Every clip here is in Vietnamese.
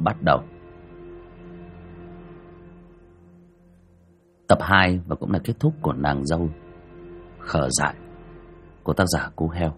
bắt đầu. Tập 2 và cũng là kết thúc của Nàng Dâu Khờ Dại của tác giả Cú Heo.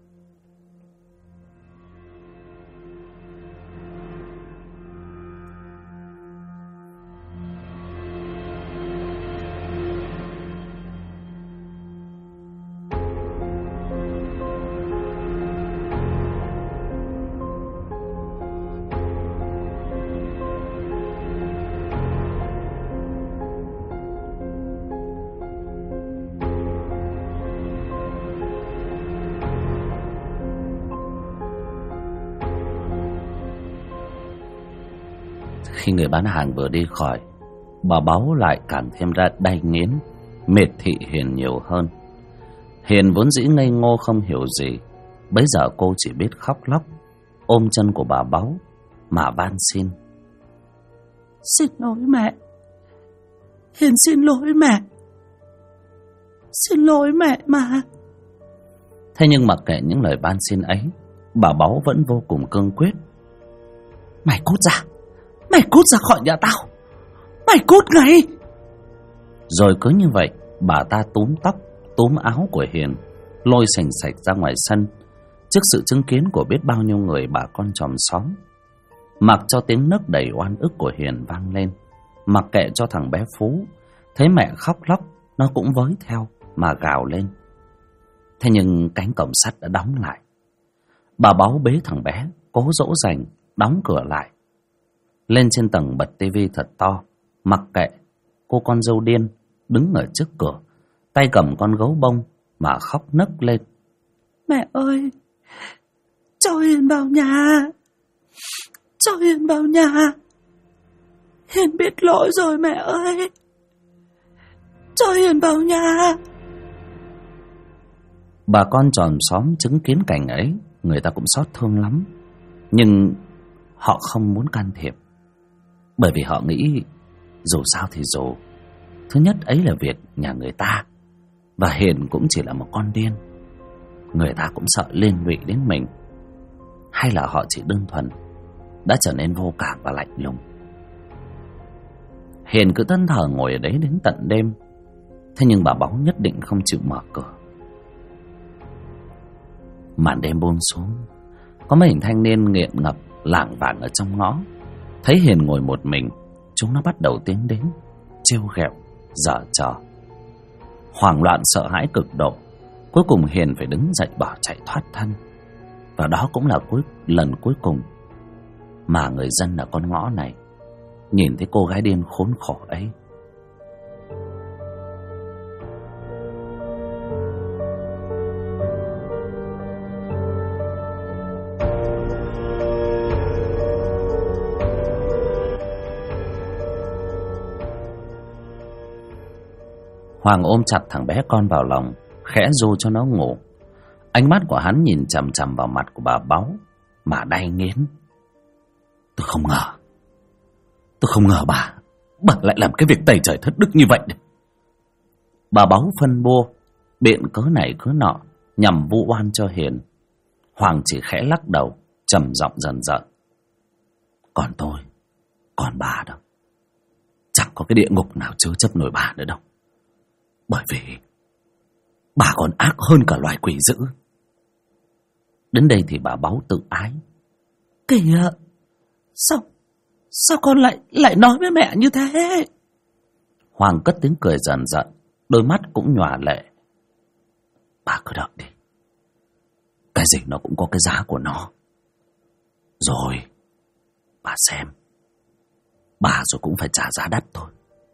Khi người bán hàng vừa đi khỏi, bà Báu lại càng thêm ra đay nghiến, miệt thị Hiền nhiều hơn. Hiền vốn dĩ ngây ngô không hiểu gì, bấy giờ cô chỉ biết khóc lóc, ôm chân của bà Báu mà van xin. Xin lỗi mẹ. Hiền xin lỗi mẹ. Xin lỗi mẹ mà. Thế nhưng mặc kệ những lời van xin ấy, bà Báu vẫn vô cùng cương quyết. Mày cút ra. Mày cút ra khỏi nhà tao. Mày cút ngay. Rồi cứ như vậy, bà ta túm tóc, túm áo của Hiền, lôi sành sạch ra ngoài sân, trước sự chứng kiến của biết bao nhiêu người bà con chòm xóm. Mặc cho tiếng nấc đầy oan ức của Hiền vang lên, mặc kệ cho thằng bé Phú thấy mẹ khóc lóc, nó cũng với theo mà gào lên. Thế nhưng cánh cổng sắt đã đóng lại. Bà Báu bế thằng bé, cố dỗ dành, đóng cửa lại. Lên trên tầng bật tivi thật to, mặc kệ cô con dâu điên đứng ở trước cửa, tay cầm con gấu bông mà khóc nấc lên. Mẹ ơi, cho Hiền vào nhà. Cho Hiền vào nhà. Hiền biết lỗi rồi mẹ ơi. Cho Hiền vào nhà. Bà con chòm xóm chứng kiến cảnh ấy, người ta cũng xót thương lắm, nhưng họ không muốn can thiệp, bởi vì họ nghĩ dù sao thì dù, thứ nhất ấy là việc nhà người ta, và Hiền cũng chỉ là một con điên. Người ta cũng sợ liên lụy đến mình. Hay là họ chỉ đơn thuần đã trở nên vô cảm và lạnh lùng. Hiền cứ thẫn thờ ngồi ở đấy đến tận đêm. Thế nhưng bà Báu nhất định không chịu mở cửa. Màn đêm buông xuống, có mấy hình thanh niên nghiện ngập lảng vảng ở trong ngõ. Thấy Hiền ngồi một mình, chúng nó bắt đầu tiến đến, trêu ghẹo, giở trò. Hoảng loạn sợ hãi cực độ, cuối cùng Hiền phải đứng dậy bỏ chạy thoát thân. Và đó cũng là lần cuối cùng mà người dân ở con ngõ này nhìn thấy cô gái điên khốn khổ ấy. Hoàng ôm chặt thằng bé con vào lòng, khẽ ru cho nó ngủ. Ánh mắt của hắn nhìn chằm chằm vào mặt của bà Báu mà đay nghiến. Tôi không ngờ bà lại làm cái việc tày trời thất đức như vậy. Bà Báu phân bua, biện cớ này cớ nọ nhằm vu oan cho Hiền. Hoàng chỉ khẽ lắc đầu, trầm giọng dần dần. Còn tôi, còn bà đâu, chẳng có cái địa ngục nào chứa chấp nổi bà nữa đâu. Bởi vì bà còn ác hơn cả loài quỷ dữ. Đến đây thì bà Báu tự ái. Kìa, sao con lại nói với mẹ như thế? Hoàng cất tiếng cười dần dần, đôi mắt cũng nhòa lệ. Bà cứ đợi đi, cái gì nó cũng có cái giá của nó. Rồi bà xem, bà rồi cũng phải trả giá đắt thôi.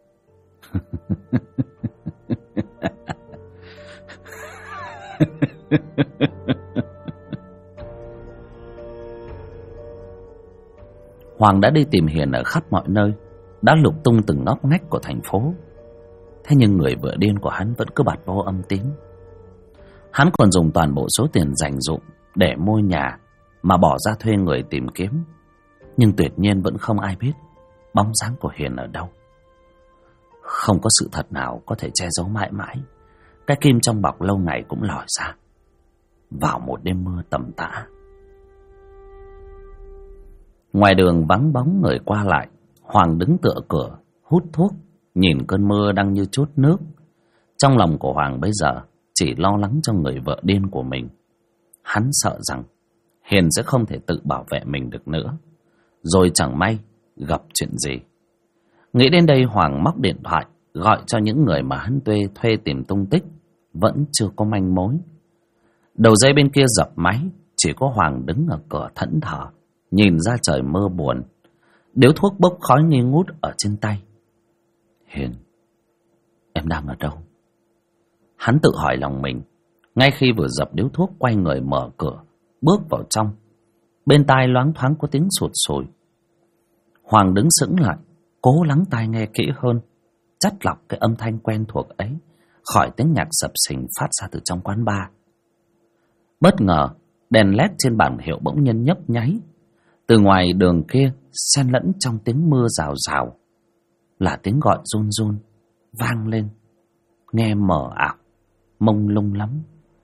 Hoàng đã đi tìm Hiền ở khắp mọi nơi, đã lục tung từng ngóc ngách của thành phố. Thế nhưng người vợ điên của hắn vẫn cứ bặt vô âm tín. Hắn còn dùng toàn bộ số tiền dành dụm để mua nhà mà bỏ ra thuê người tìm kiếm. Nhưng tuyệt nhiên vẫn không ai biết bóng dáng của Hiền ở đâu. Không có sự thật nào có thể che giấu mãi mãi. Cái kim trong bọc lâu ngày cũng lòi ra vào một đêm mưa tầm tã. Ngoài đường vắng bóng người qua lại. Hoàng đứng tựa cửa hút thuốc, nhìn cơn mưa đang như trút nước. Trong lòng của Hoàng bây giờ chỉ lo lắng cho người vợ điên của mình. Hắn sợ rằng Hiền sẽ không thể tự bảo vệ mình được nữa, rồi chẳng may gặp chuyện gì. Nghĩ đến đây, Hoàng móc điện thoại gọi cho những người mà hắn thuê tìm tung tích. Vẫn chưa có manh mối. Đầu dây bên kia dập máy, chỉ có Hoàng đứng ở cửa thẫn thờ, nhìn ra trời mưa buồn. Điếu thuốc bốc khói nghi ngút ở trên tay. Hiền, em đang ở đâu? Hắn tự hỏi lòng mình. Ngay khi vừa dập điếu thuốc, quay người mở cửa bước vào trong. Bên tai loáng thoáng có tiếng sụt sùi. Hoàng đứng sững lại, cố lắng tai nghe kỹ hơn, chắt lọc cái âm thanh quen thuộc ấy khỏi tiếng nhạc sập sình phát ra từ trong quán bar. Bất ngờ, đèn led trên bảng hiệu bỗng nhiên nhấp nháy. Từ ngoài đường kia, xen lẫn trong tiếng mưa rào rào, là tiếng gọi run run vang lên, nghe mờ ảo, mông lung lắm.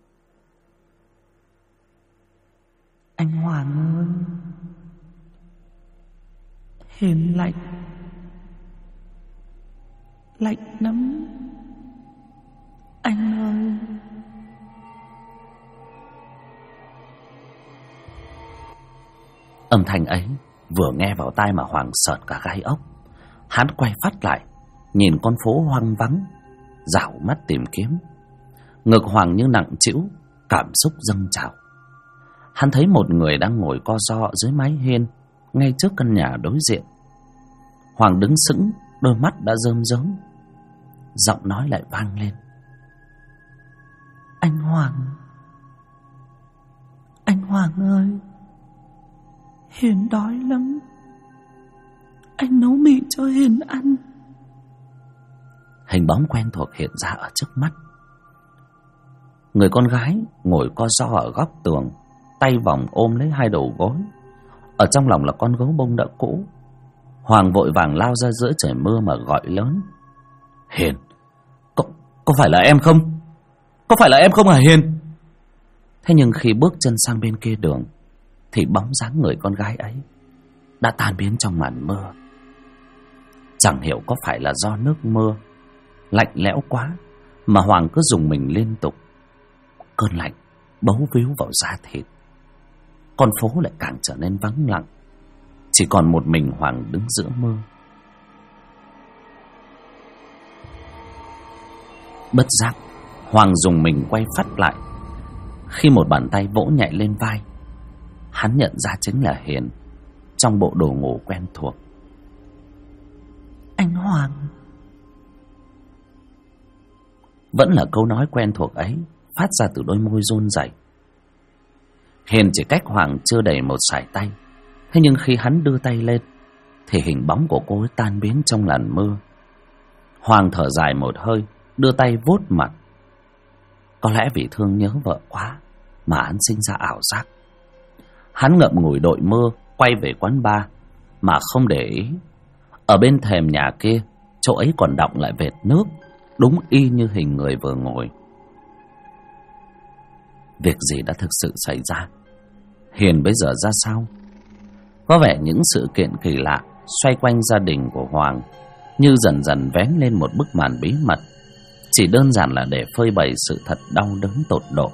Anh Hoàng ơi, Hiền lạnh, lạnh lắm. Anh ơi. Âm thanh ấy vừa nghe vào tai mà Hoàng sởn cả gai ốc. Hắn quay phát lại, nhìn con phố hoang vắng, dạo mắt tìm kiếm. Ngực Hoàng như nặng trĩu, cảm xúc dâng trào. Hắn thấy một người đang ngồi co ro dưới mái hiên, ngay trước căn nhà đối diện. Hoàng đứng sững, đôi mắt đã rơm rớm. Giọng nói lại vang lên. Anh Hoàng, anh Hoàng ơi, Hiền đói lắm. Anh nấu mì cho Hiền ăn. Hình bóng quen thuộc hiện ra ở trước mắt. Người con gái ngồi co ro ở góc tường, tay vòng ôm lấy hai đầu gối. Ở trong lòng là con gấu bông đã cũ. Hoàng vội vàng lao ra giữa trời mưa mà gọi lớn. Hiền, có phải là em không? Có phải là em không hả Hiền? Thế nhưng khi bước chân sang bên kia đường, thì bóng dáng người con gái ấy đã tan biến trong màn mưa. Chẳng hiểu có phải là do nước mưa lạnh lẽo quá mà Hoàng cứ rùng mình liên tục. Cơn lạnh bấu víu vào da thịt. Con phố lại càng trở nên vắng lặng. Chỉ còn một mình Hoàng đứng giữa mưa. Bất giác, Hoàng dùng mình quay phắt lại, khi một bàn tay vỗ nhẹ lên vai. Hắn nhận ra chính là Hiền, trong bộ đồ ngủ quen thuộc. Anh Hoàng. Vẫn là câu nói quen thuộc ấy phát ra từ đôi môi run rẩy. Hiền chỉ cách Hoàng chưa đầy một sải tay. Thế nhưng khi hắn đưa tay lên thì hình bóng của cô ấy tan biến trong làn mưa. Hoàng thở dài một hơi, đưa tay vuốt mặt. Có lẽ vì thương nhớ vợ quá mà hắn sinh ra ảo giác. Hắn ngậm ngùi đội mưa quay về quán bar mà không để ý. Ở bên thềm nhà kia, chỗ ấy còn đọng lại vệt nước, đúng y như hình người vừa ngồi. Việc gì đã thực sự xảy ra? Hiền bây giờ ra sao? Có vẻ những sự kiện kỳ lạ xoay quanh gia đình của Hoàng như dần dần vén lên một bức màn bí mật, chỉ đơn giản là để phơi bày sự thật đau đớn tột độ.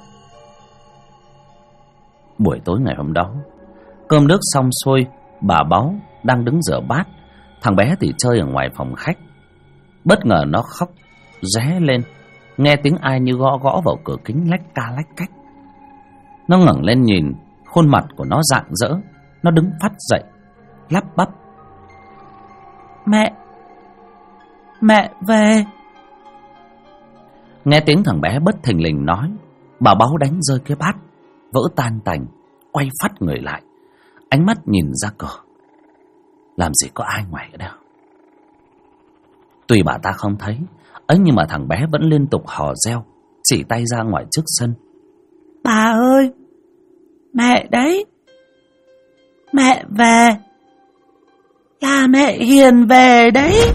Buổi tối ngày hôm đó, cơm nước xong xuôi, bà Báu đang đứng rửa bát, thằng bé thì chơi ở ngoài phòng khách. Bất ngờ nó khóc ré lên, nghe tiếng ai như gõ gõ vào cửa kính lách ca lách cách. Nó ngẩng lên nhìn, khuôn mặt của nó rạng rỡ. Nó đứng phắt dậy, lắp bắp. Mẹ về. Nghe tiếng thằng bé bất thình lình nói, bà Báu đánh rơi cái bát, vỡ tan tành, quay phắt người lại, ánh mắt nhìn ra cửa. Làm gì có ai ngoài ở đâu. Tuy bà ta không thấy ấy, nhưng mà thằng bé vẫn liên tục hò reo, chỉ tay ra ngoài trước sân. Bà ơi, mẹ đấy. Mẹ về. Là mẹ Hiền về đấy.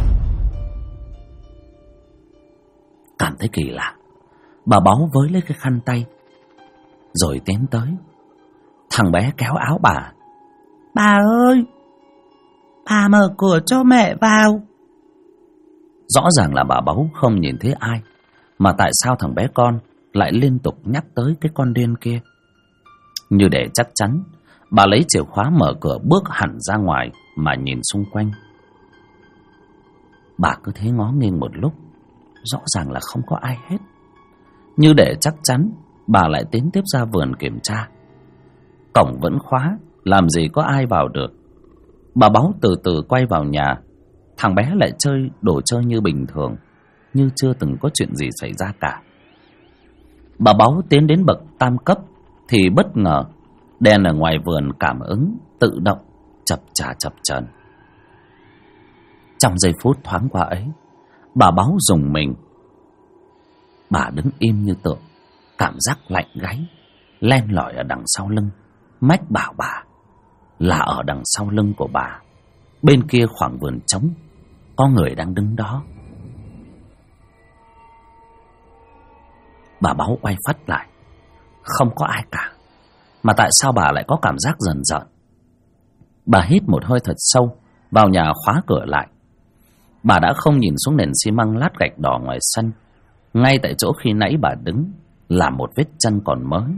Cảm thấy kỳ lạ, bà Báu với lấy cái khăn tay rồi tiến tới. Thằng bé kéo áo bà. Bà ơi, Bà mở cửa cho mẹ vào. Rõ ràng là bà Báu không nhìn thấy ai, mà tại sao thằng bé con lại liên tục nhắc tới cái con điên kia? Như để chắc chắn, bà lấy chìa khóa mở cửa bước hẳn ra ngoài mà nhìn xung quanh. Bà cứ thế ngó nghiêng một lúc, rõ ràng là không có ai hết. Như để chắc chắn, bà lại tiến tiếp ra vườn kiểm tra. Cổng vẫn khóa, làm gì có ai vào được. Bà Báu từ từ quay vào nhà. Thằng bé lại chơi đồ chơi như bình thường, như chưa từng có chuyện gì xảy ra cả. Bà Báu tiến đến bậc tam cấp thì bất ngờ đèn ở ngoài vườn cảm ứng tự động chập chờn. Trong giây phút thoáng qua ấy, bà Báu rùng mình. Bà đứng im như tượng, cảm giác lạnh gáy len lỏi ở đằng sau lưng mách bảo bà là ở đằng sau lưng của bà, bên kia khoảng vườn trống, có người đang đứng đó. Bà Báu quay phắt lại, không có ai cả. Mà tại sao bà lại có cảm giác rờn rợn? Bà hít một hơi thật sâu, vào nhà khóa cửa lại. Bà đã không nhìn xuống nền xi măng lát gạch đỏ ngoài sân. Ngay tại chỗ khi nãy bà đứng là một vết chân còn mới.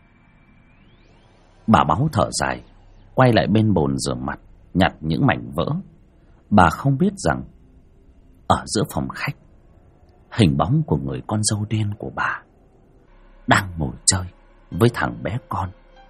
Bà Báu thở dài, quay lại bên bồn rửa mặt, nhặt những mảnh vỡ. Bà không biết rằng ở giữa phòng khách, hình bóng của người con dâu điên của bà đang ngồi chơi với thằng bé con.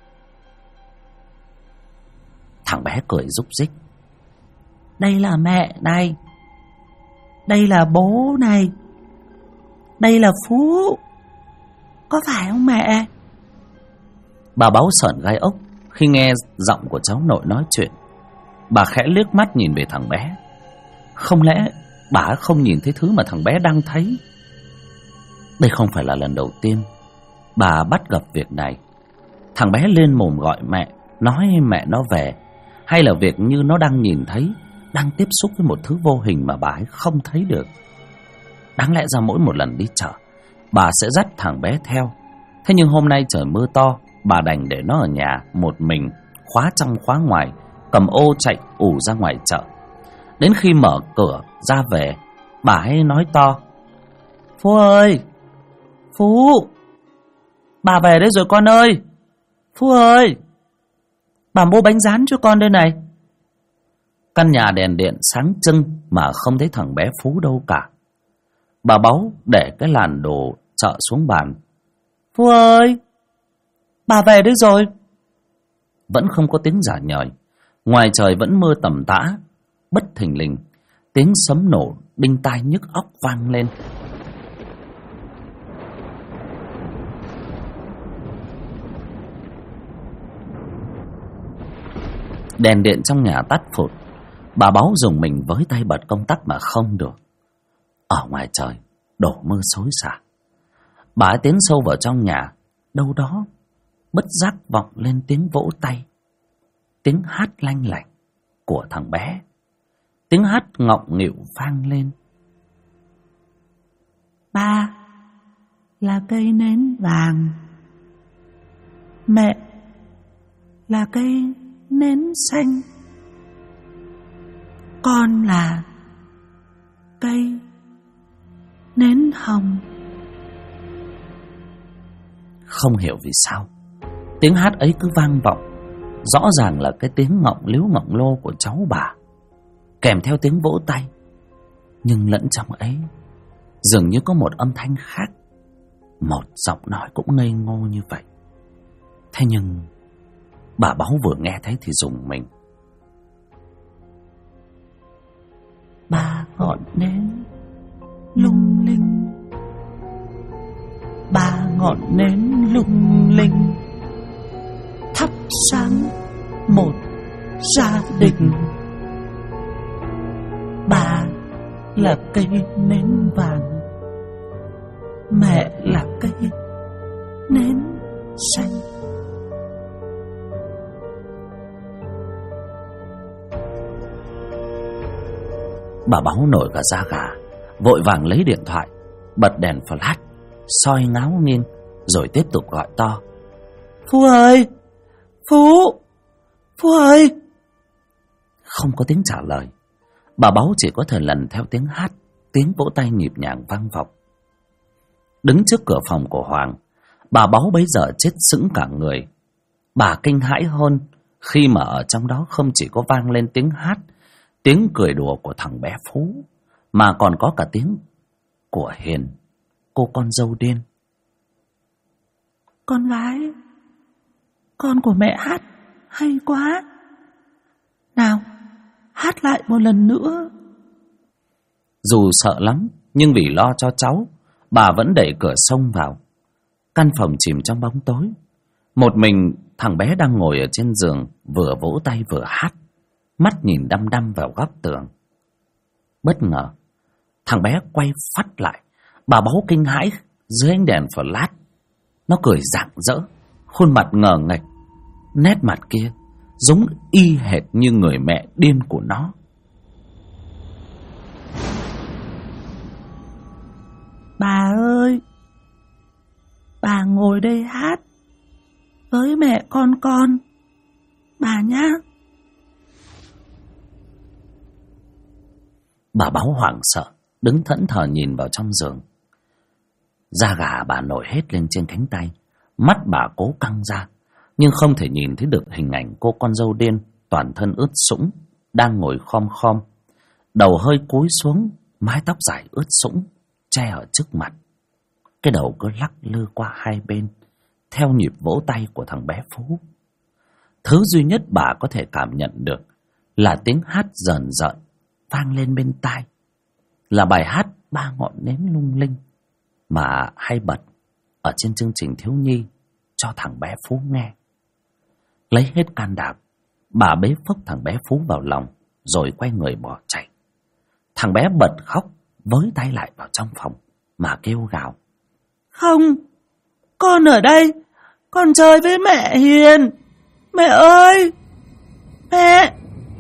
Thằng bé cười rúc rích. Đây là mẹ này, đây là bố này, đây là Phú, có phải không mẹ? Bà Báu sởn gai ốc khi nghe giọng của cháu nội nói chuyện. Bà khẽ liếc mắt nhìn về thằng bé. Không lẽ bà không nhìn thấy thứ mà thằng bé đang thấy? Đây không phải là lần đầu tiên bà bắt gặp việc này. Thằng bé lên mồm gọi mẹ, nói mẹ nó về, hay là việc như nó đang nhìn thấy, đang tiếp xúc với một thứ vô hình mà bà ấy không thấy được. Đáng lẽ ra mỗi một lần đi chợ, bà sẽ dắt thằng bé theo. Thế nhưng hôm nay trời mưa to, bà đành để nó ở nhà một mình, khóa trong khóa ngoài, cầm ô chạy ù ra ngoài chợ. Đến khi mở cửa ra về, bà ấy nói to: Phú ơi, Phú, bà về đấy rồi con ơi. Phú ơi, bà mua bánh rán cho con đây này. Căn nhà đèn điện sáng trưng mà không thấy thằng bé Phú đâu cả. Bà Báu để cái làn đồ chợ xuống bàn. Phú ơi, bà về đấy rồi. Vẫn không có tiếng rả nhời. Ngoài trời vẫn mưa tầm tã. Bất thình lình, tiếng sấm nổ đinh tai nhức óc vang lên. Đèn điện trong nhà tắt phụt. Bà Báu dùng mình với tay bật công tắc mà không được. Ở ngoài trời đổ mưa xối xả. Bà ấy tiến sâu vào trong nhà. Đâu đó bất giác vọng lên tiếng vỗ tay, tiếng hát lanh lảnh của thằng bé. Tiếng hát ngọng nghịu vang lên. Ba là cây nến vàng, mẹ là cây nến xanh, con là cây nến hồng. Không hiểu vì sao tiếng hát ấy cứ vang vọng. Rõ ràng là cái tiếng ngọng líu ngọng lô của cháu bà, kèm theo tiếng vỗ tay. Nhưng lẫn trong ấy dường như có một âm thanh khác, một giọng nói cũng ngây ngô như vậy. Thế nhưng bà Báu vừa nghe thấy thì rùng mình. Ba ngọn nến lung linh, ba ngọn nến lung linh, thắp sáng một gia đình. Ba là cây nến vàng, mẹ là cây nến xanh. Bà Báu nổi cả da gà, vội vàng lấy điện thoại, bật đèn flash, soi ngáo nghiêng, rồi tiếp tục gọi to. Phú ơi, Phú, Phú ơi. Không có tiếng trả lời. Bà Báu chỉ có thể lần theo tiếng hát, tiếng vỗ tay nhịp nhàng vang vọng. Đứng trước cửa phòng của Hoàng, bà Báu bấy giờ chết sững cả người. Bà kinh hãi hơn khi mà ở trong đó không chỉ có vang lên tiếng hát, tiếng cười đùa của thằng bé Phú, mà còn có cả tiếng của Hiền, cô con dâu điên. Con gái, con của mẹ hát hay quá. Nào, hát lại một lần nữa. Dù sợ lắm, nhưng vì lo cho cháu, bà vẫn đẩy cửa xông vào. Căn phòng chìm trong bóng tối. Một mình thằng bé đang ngồi ở trên giường, vừa vỗ tay vừa hát, mắt nhìn đăm đăm vào góc tường. Bất ngờ, thằng bé quay phắt lại. Bà Báu kinh hãi dưới ánh đèn flash. Nó cười rạng rỡ, khuôn mặt ngờ nghệch. Nét mặt kia giống y hệt như người mẹ điên của nó. Bà ơi, bà ngồi đây hát với mẹ con, bà nhá. Bà Báu hoảng sợ, đứng thẫn thờ nhìn vào trong giường. Da gà bà nổi hết lên trên cánh tay, mắt bà cố căng ra, nhưng không thể nhìn thấy được hình ảnh cô con dâu điên, toàn thân ướt sũng, đang ngồi khom khom, đầu hơi cúi xuống, mái tóc dài ướt sũng che ở trước mặt. Cái đầu cứ lắc lư qua hai bên theo nhịp vỗ tay của thằng bé Phú. Thứ duy nhất bà có thể cảm nhận được là tiếng hát rờn rợn vang lên bên tai, là bài hát Ba ngọn nến lung linh mà hay bật ở trên chương trình thiếu nhi cho thằng bé Phú nghe. Lấy hết can đảm, bà bế phốc thằng bé Phú vào lòng rồi quay người bỏ chạy. Thằng bé bật khóc, với tay lại vào trong phòng mà kêu gào: Không, con ở đây, con chơi với mẹ Hiền. Mẹ ơi, mẹ.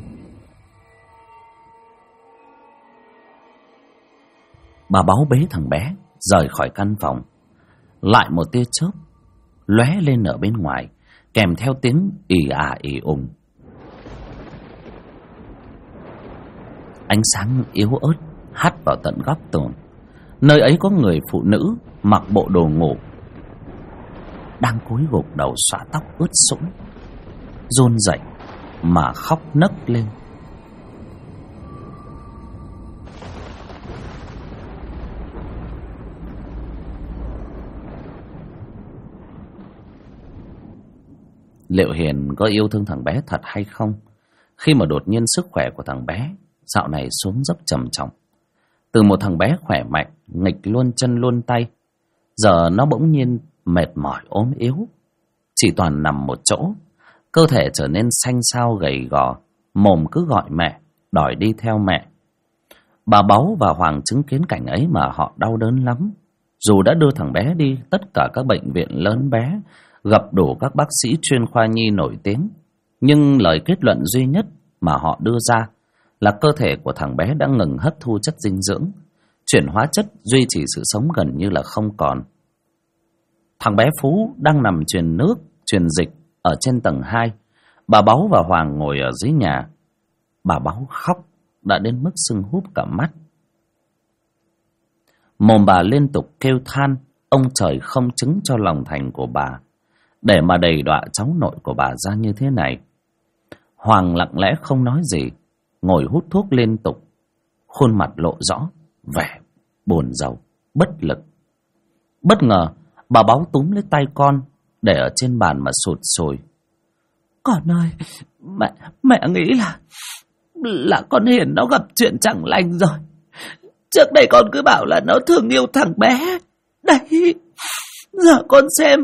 Bà Báu bế thằng bé rời khỏi căn phòng. Lại một tia chớp lóe lên ở bên ngoài, kèm theo tiếng ì ả ì ùng. Ánh sáng yếu ớt hắt vào tận góc tường. Nơi ấy có người phụ nữ mặc bộ đồ ngủ, đang cúi gục đầu xõa tóc ướt sũng, run rẩy mà khóc nấc lên. Liệu Hiền có yêu thương thằng bé thật hay không, khi mà đột nhiên sức khỏe của thằng bé dạo này xuống dốc trầm trọng? Từ một thằng bé khỏe mạnh, nghịch luôn chân luôn tay, giờ nó bỗng nhiên mệt mỏi ốm yếu, chỉ toàn nằm một chỗ. Cơ thể trở nên xanh xao gầy gò, mồm cứ gọi mẹ, đòi đi theo mẹ. Bà Báu và Hoàng chứng kiến cảnh ấy mà họ đau đớn lắm. Dù đã đưa thằng bé đi tất cả các bệnh viện lớn bé, gặp đủ các bác sĩ chuyên khoa nhi nổi tiếng, nhưng lời kết luận duy nhất mà họ đưa ra là cơ thể của thằng bé đã ngừng hấp thu chất dinh dưỡng, chuyển hóa chất duy trì sự sống gần như là không còn. Thằng bé Phú đang nằm truyền nước, truyền dịch ở trên tầng 2. Bà Báu và Hoàng ngồi ở dưới nhà. Bà Báu khóc đã đến mức sưng húp cả mắt. Mồm bà liên tục kêu than ông trời không chứng cho lòng thành của bà, để mà đầy đọa cháu nội của bà ra như thế này. Hoàng lặng lẽ không nói gì, ngồi hút thuốc liên tục, khuôn mặt lộ rõ vẻ buồn rầu, bất lực. Bất ngờ, bà Báu túm lấy tay con để ở trên bàn mà sụt sùi. Con ơi, mẹ nghĩ là con Hiền nó gặp chuyện chẳng lành rồi. Trước đây con cứ bảo là nó thương yêu thằng bé. Đấy, giờ con xem,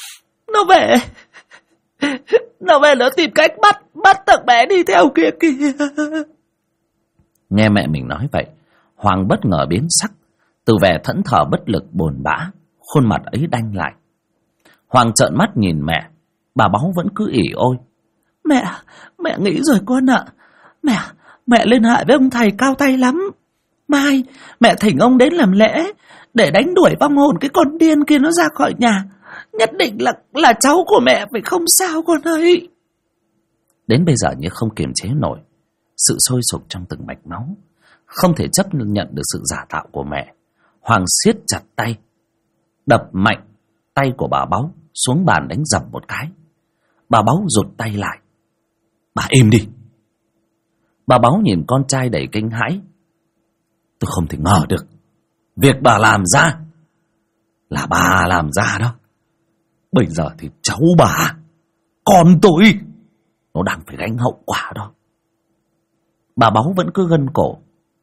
nó về nó tìm cách bắt thằng bé đi theo kia kìa. Nghe mẹ mình nói vậy, Hoàng bất ngờ biến sắc, từ vẻ thẫn thờ bất lực buồn bã, khuôn mặt ấy đanh lại. Hoàng trợn mắt nhìn mẹ. Bà Báu vẫn cứ ỉ ôi: Mẹ nghĩ rồi con ạ. Mẹ lên hại với ông thầy cao tay lắm. Mai mẹ thỉnh ông đến làm lễ để đánh đuổi vong hồn cái con điên kia nó ra khỏi nhà. Nhất định là cháu của mẹ phải không sao con ơi. Đến bây giờ như không kiềm chế nổi, sự sôi sục trong từng mạch máu. Không thể chấp nhận được sự giả tạo của mẹ, Hoàng siết chặt tay, đập mạnh tay của bà Báu xuống bàn đánh dầm một cái. Bà Báu rụt tay lại. Bà im đi. Bà Báu nhìn con trai đầy kinh hãi. Tôi không thể ngờ được việc bà làm ra là bà làm ra đó. Bây giờ thì cháu bà, con tôi, nó đang phải gánh hậu quả đó. Bà Báu vẫn cứ gân cổ.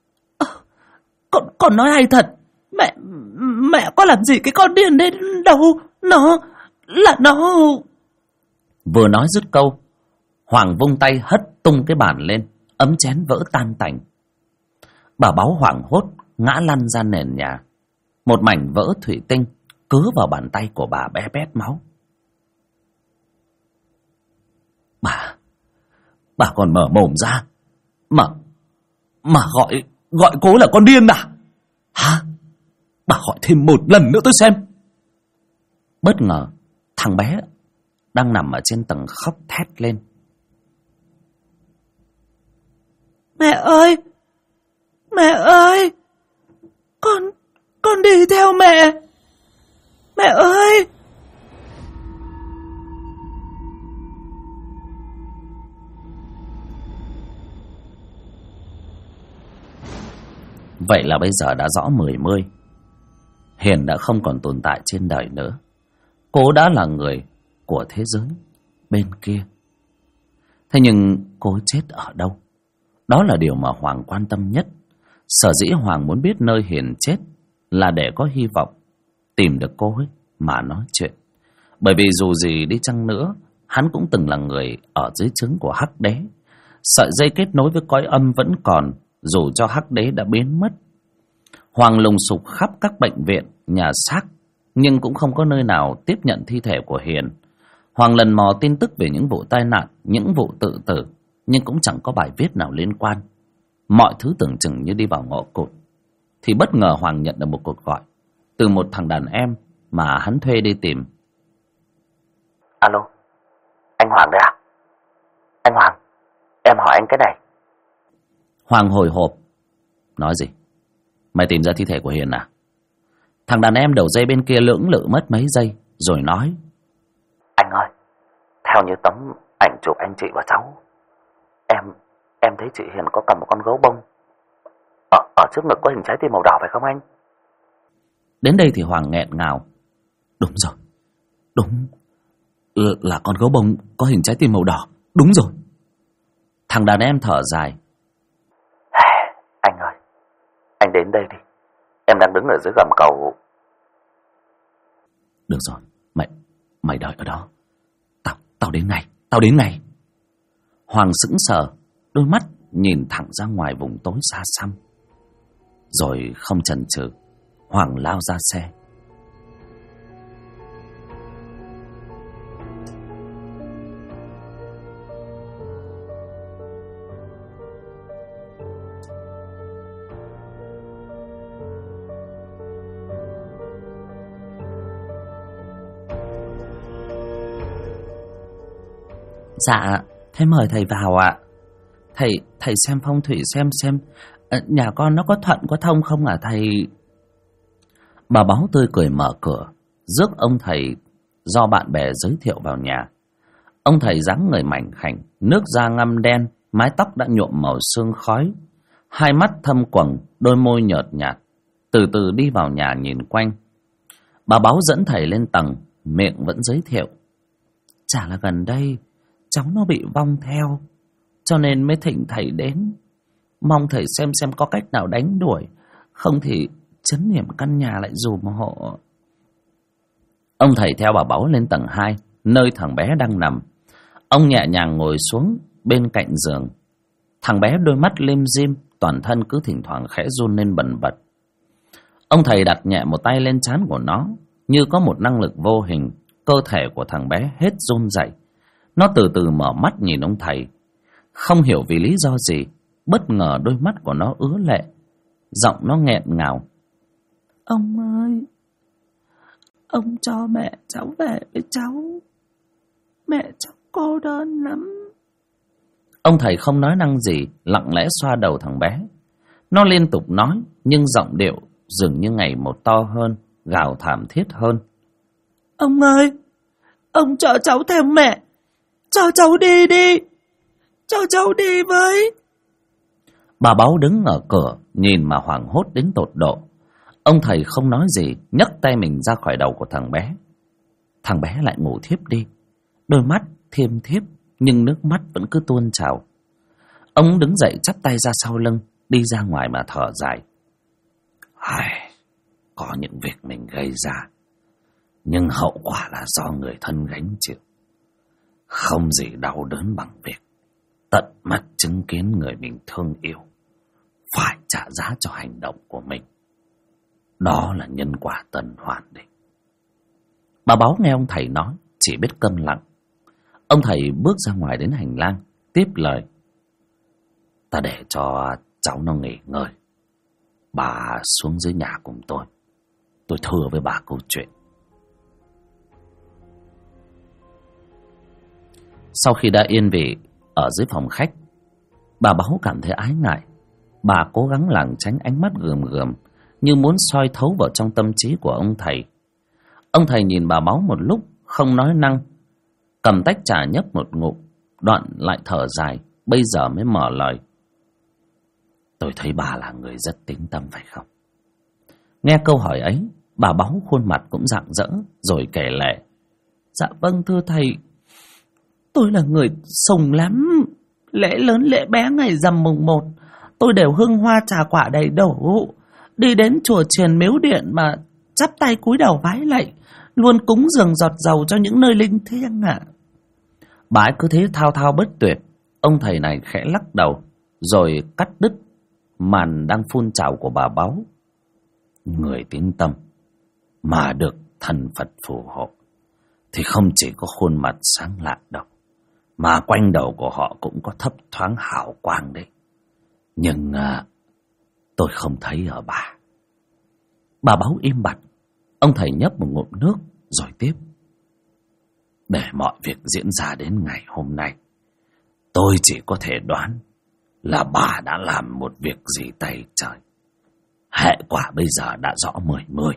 Con nói hay thật. Mẹ có làm gì cái con điên đấy đâu. Nó. Vừa nói dứt câu, Hoàng vung tay hất tung cái bàn lên, ấm chén vỡ tan tành. Bà Báu hoảng hốt ngã lăn ra nền nhà. Một mảnh vỡ thủy tinh cứa vào bàn tay của bà bé bét máu. Bà còn mở mồm ra mà gọi cố là con điên à? Hả? Bà gọi thêm một lần nữa tôi xem. Bất ngờ thằng bé đang nằm ở trên tầng khóc thét lên. Mẹ ơi, con đi theo mẹ. Mẹ ơi. Vậy là bây giờ đã rõ 10 Hiền đã không còn tồn tại trên đời nữa. Cô đã là người của thế giới bên kia. Thế nhưng cô chết ở đâu? Đó là điều mà Hoàng quan tâm nhất. Sở dĩ Hoàng muốn biết nơi Hiền chết là để có hy vọng tìm được cô ấy mà nói chuyện. Bởi vì dù gì đi chăng nữa, hắn cũng từng là người ở dưới trướng của Hắc Đế. Sợi dây kết nối với cõi âm vẫn còn, dù cho Hắc Đế đã biến mất. Hoàng lùng sục khắp các bệnh viện, nhà xác, nhưng cũng không có nơi nào tiếp nhận thi thể của Hiền. Hoàng lần mò tin tức về những vụ tai nạn, những vụ tự tử, nhưng cũng chẳng có bài viết nào liên quan. Mọi thứ tưởng chừng như đi vào ngõ cụt. Thì bất ngờ Hoàng nhận được một cuộc gọi từ một thằng đàn em mà hắn thuê đi tìm. Alo, anh Hoàng đấy à? Anh Hoàng, em hỏi anh cái này. Hoàng hồi hộp. Nói gì? Mày tìm ra thi thể của Hiền à? Thằng đàn em đầu dây bên kia lưỡng lự mất mấy giây rồi nói. Anh ơi, theo như tấm ảnh chụp anh chị và cháu, em thấy chị Hiền có cầm một con gấu bông ở trước ngực có hình trái tim màu đỏ phải không anh? Đến đây thì Hoàng nghẹn ngào. Đúng rồi, đúng là con gấu bông có hình trái tim màu đỏ. Đúng rồi. Thằng đàn em thở dài. Anh ơi, anh đến đây đi. Em đang đứng ở dưới gầm cầu. Được rồi, mày đợi ở đó. Tao đến ngay. Hoàng sững sờ, đôi mắt nhìn thẳng ra ngoài vùng tối xa xăm. Rồi không chần chừ, Hoàng lao ra xe. Dạ, thế mời thầy vào ạ. Thầy xem phong thủy xem nhà con nó có thuận có thông không hả thầy? Bà Báu tươi cười mở cửa, rước ông thầy do bạn bè giới thiệu vào nhà. Ông thầy dáng người mảnh khảnh, nước da ngăm đen, mái tóc đã nhuộm màu sương khói, hai mắt thâm quầng, đôi môi nhợt nhạt, từ từ đi vào nhà nhìn quanh. Bà Báu dẫn thầy lên tầng, miệng vẫn giới thiệu. Chả là gần đây cháu nó bị vong theo, cho nên mới thỉnh thầy đến. Mong thầy xem có cách nào đánh đuổi, không thì trấn yểm căn nhà lại dùm hộ. Ông thầy theo bà Báu lên tầng 2, nơi thằng bé đang nằm. Ông nhẹ nhàng ngồi xuống bên cạnh giường. Thằng bé đôi mắt lim dim, toàn thân cứ thỉnh thoảng khẽ run lên bần bật. Ông thầy đặt nhẹ một tay lên trán của nó, như có một năng lực vô hình. Cơ thể của thằng bé hết run rẩy. Nó từ từ mở mắt nhìn ông thầy. Không hiểu vì lý do gì, bất ngờ đôi mắt của nó ứa lệ, giọng nó nghẹn ngào. Ông ơi, ông cho mẹ cháu về với cháu. Mẹ cháu cô đơn lắm. Ông thầy không nói năng gì, lặng lẽ xoa đầu thằng bé. Nó liên tục nói, nhưng giọng điệu dường như ngày một to hơn, gào thảm thiết hơn. Ông ơi, ông cho cháu theo mẹ, cho cháu đi đi, cho cháu đi với. Bà Báu đứng ở cửa, nhìn mà hoảng hốt đến tột độ. Ông thầy không nói gì, nhấc tay mình ra khỏi đầu của thằng bé. Thằng bé lại ngủ thiếp đi, đôi mắt thiêm thiếp, nhưng nước mắt vẫn cứ tuôn trào. Ông đứng dậy chắp tay ra sau lưng, đi ra ngoài mà thở dài. Có những việc mình gây ra, nhưng hậu quả là do người thân gánh chịu. Không gì đau đớn bằng việc tận mắt chứng kiến người mình thương yêu phải trả giá cho hành động của mình. Đó là nhân quả tuần hoàn đấy. Bà Báu nghe ông thầy nói, chỉ biết câm lặng. Ông thầy bước ra ngoài đến hành lang, tiếp lời. Ta để cho cháu nó nghỉ ngơi. Bà xuống dưới nhà cùng tôi thưa với bà câu chuyện. Sau khi đã yên vị ở dưới phòng khách, bà Báu cảm thấy ái ngại. Bà cố gắng lảng tránh ánh mắt gườm gườm, như muốn soi thấu vào trong tâm trí của ông thầy. Ông thầy nhìn bà Báu một lúc, không nói năng, cầm tách trà nhấp một ngụm, đoạn lại thở dài, bây giờ mới mở lời. Tôi thấy bà là người rất tính tâm phải không? Nghe câu hỏi ấy, bà Báu khuôn mặt cũng rạng rỡ, rồi kể lể. Dạ vâng thưa thầy, tôi là người sùng lắm. Lễ lớn lễ bé ngày rằm mùng 1, tôi đều hương hoa trà quả đầy đủ, đi đến chùa chiền miếu điện mà chắp tay cúi đầu vái lạy, luôn cúng dường giọt dầu cho những nơi linh thiêng ạ. Bà ấy cứ thế thao thao bất tuyệt. Ông thầy này khẽ lắc đầu, rồi cắt đứt màn đang phun trào của bà Báu. Người tín tâm mà được thần Phật phù hộ thì không chỉ có khuôn mặt sáng lạ đâu, mà quanh đầu của họ cũng có thấp thoáng hào quang đấy. Nhưng tôi không thấy ở bà. Bà Báu im bặt. Ông thầy nhấp một ngụm nước rồi tiếp. Để mọi việc diễn ra đến ngày hôm nay, tôi chỉ có thể đoán là bà đã làm một việc gì tay trời. Hệ quả bây giờ đã rõ mười mươi.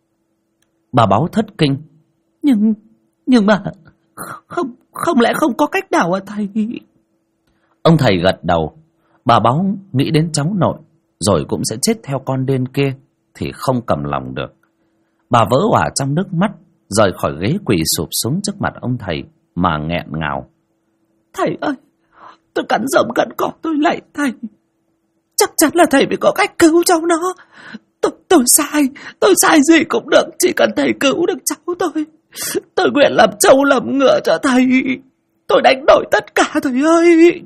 Bà Báu thất kinh. Nhưng mà không lẽ không có cách nào à thầy? Ông thầy gật đầu. Bà Báu nghĩ đến cháu nội, rồi cũng sẽ chết theo con đên kia, thì không cầm lòng được. Bà vỡ òa trong nước mắt, rời khỏi ghế quỳ sụp xuống trước mặt ông thầy mà nghẹn ngào. Thầy ơi, tôi cắn rồng cắn cỏ, tôi lạy thầy. Chắc chắn là thầy phải có cách cứu cháu nó. Tôi sai gì cũng được, chỉ cần thầy cứu được cháu tôi. Tôi nguyện làm trâu làm ngựa cho thầy. Tôi đánh đổi tất cả thầy ơi.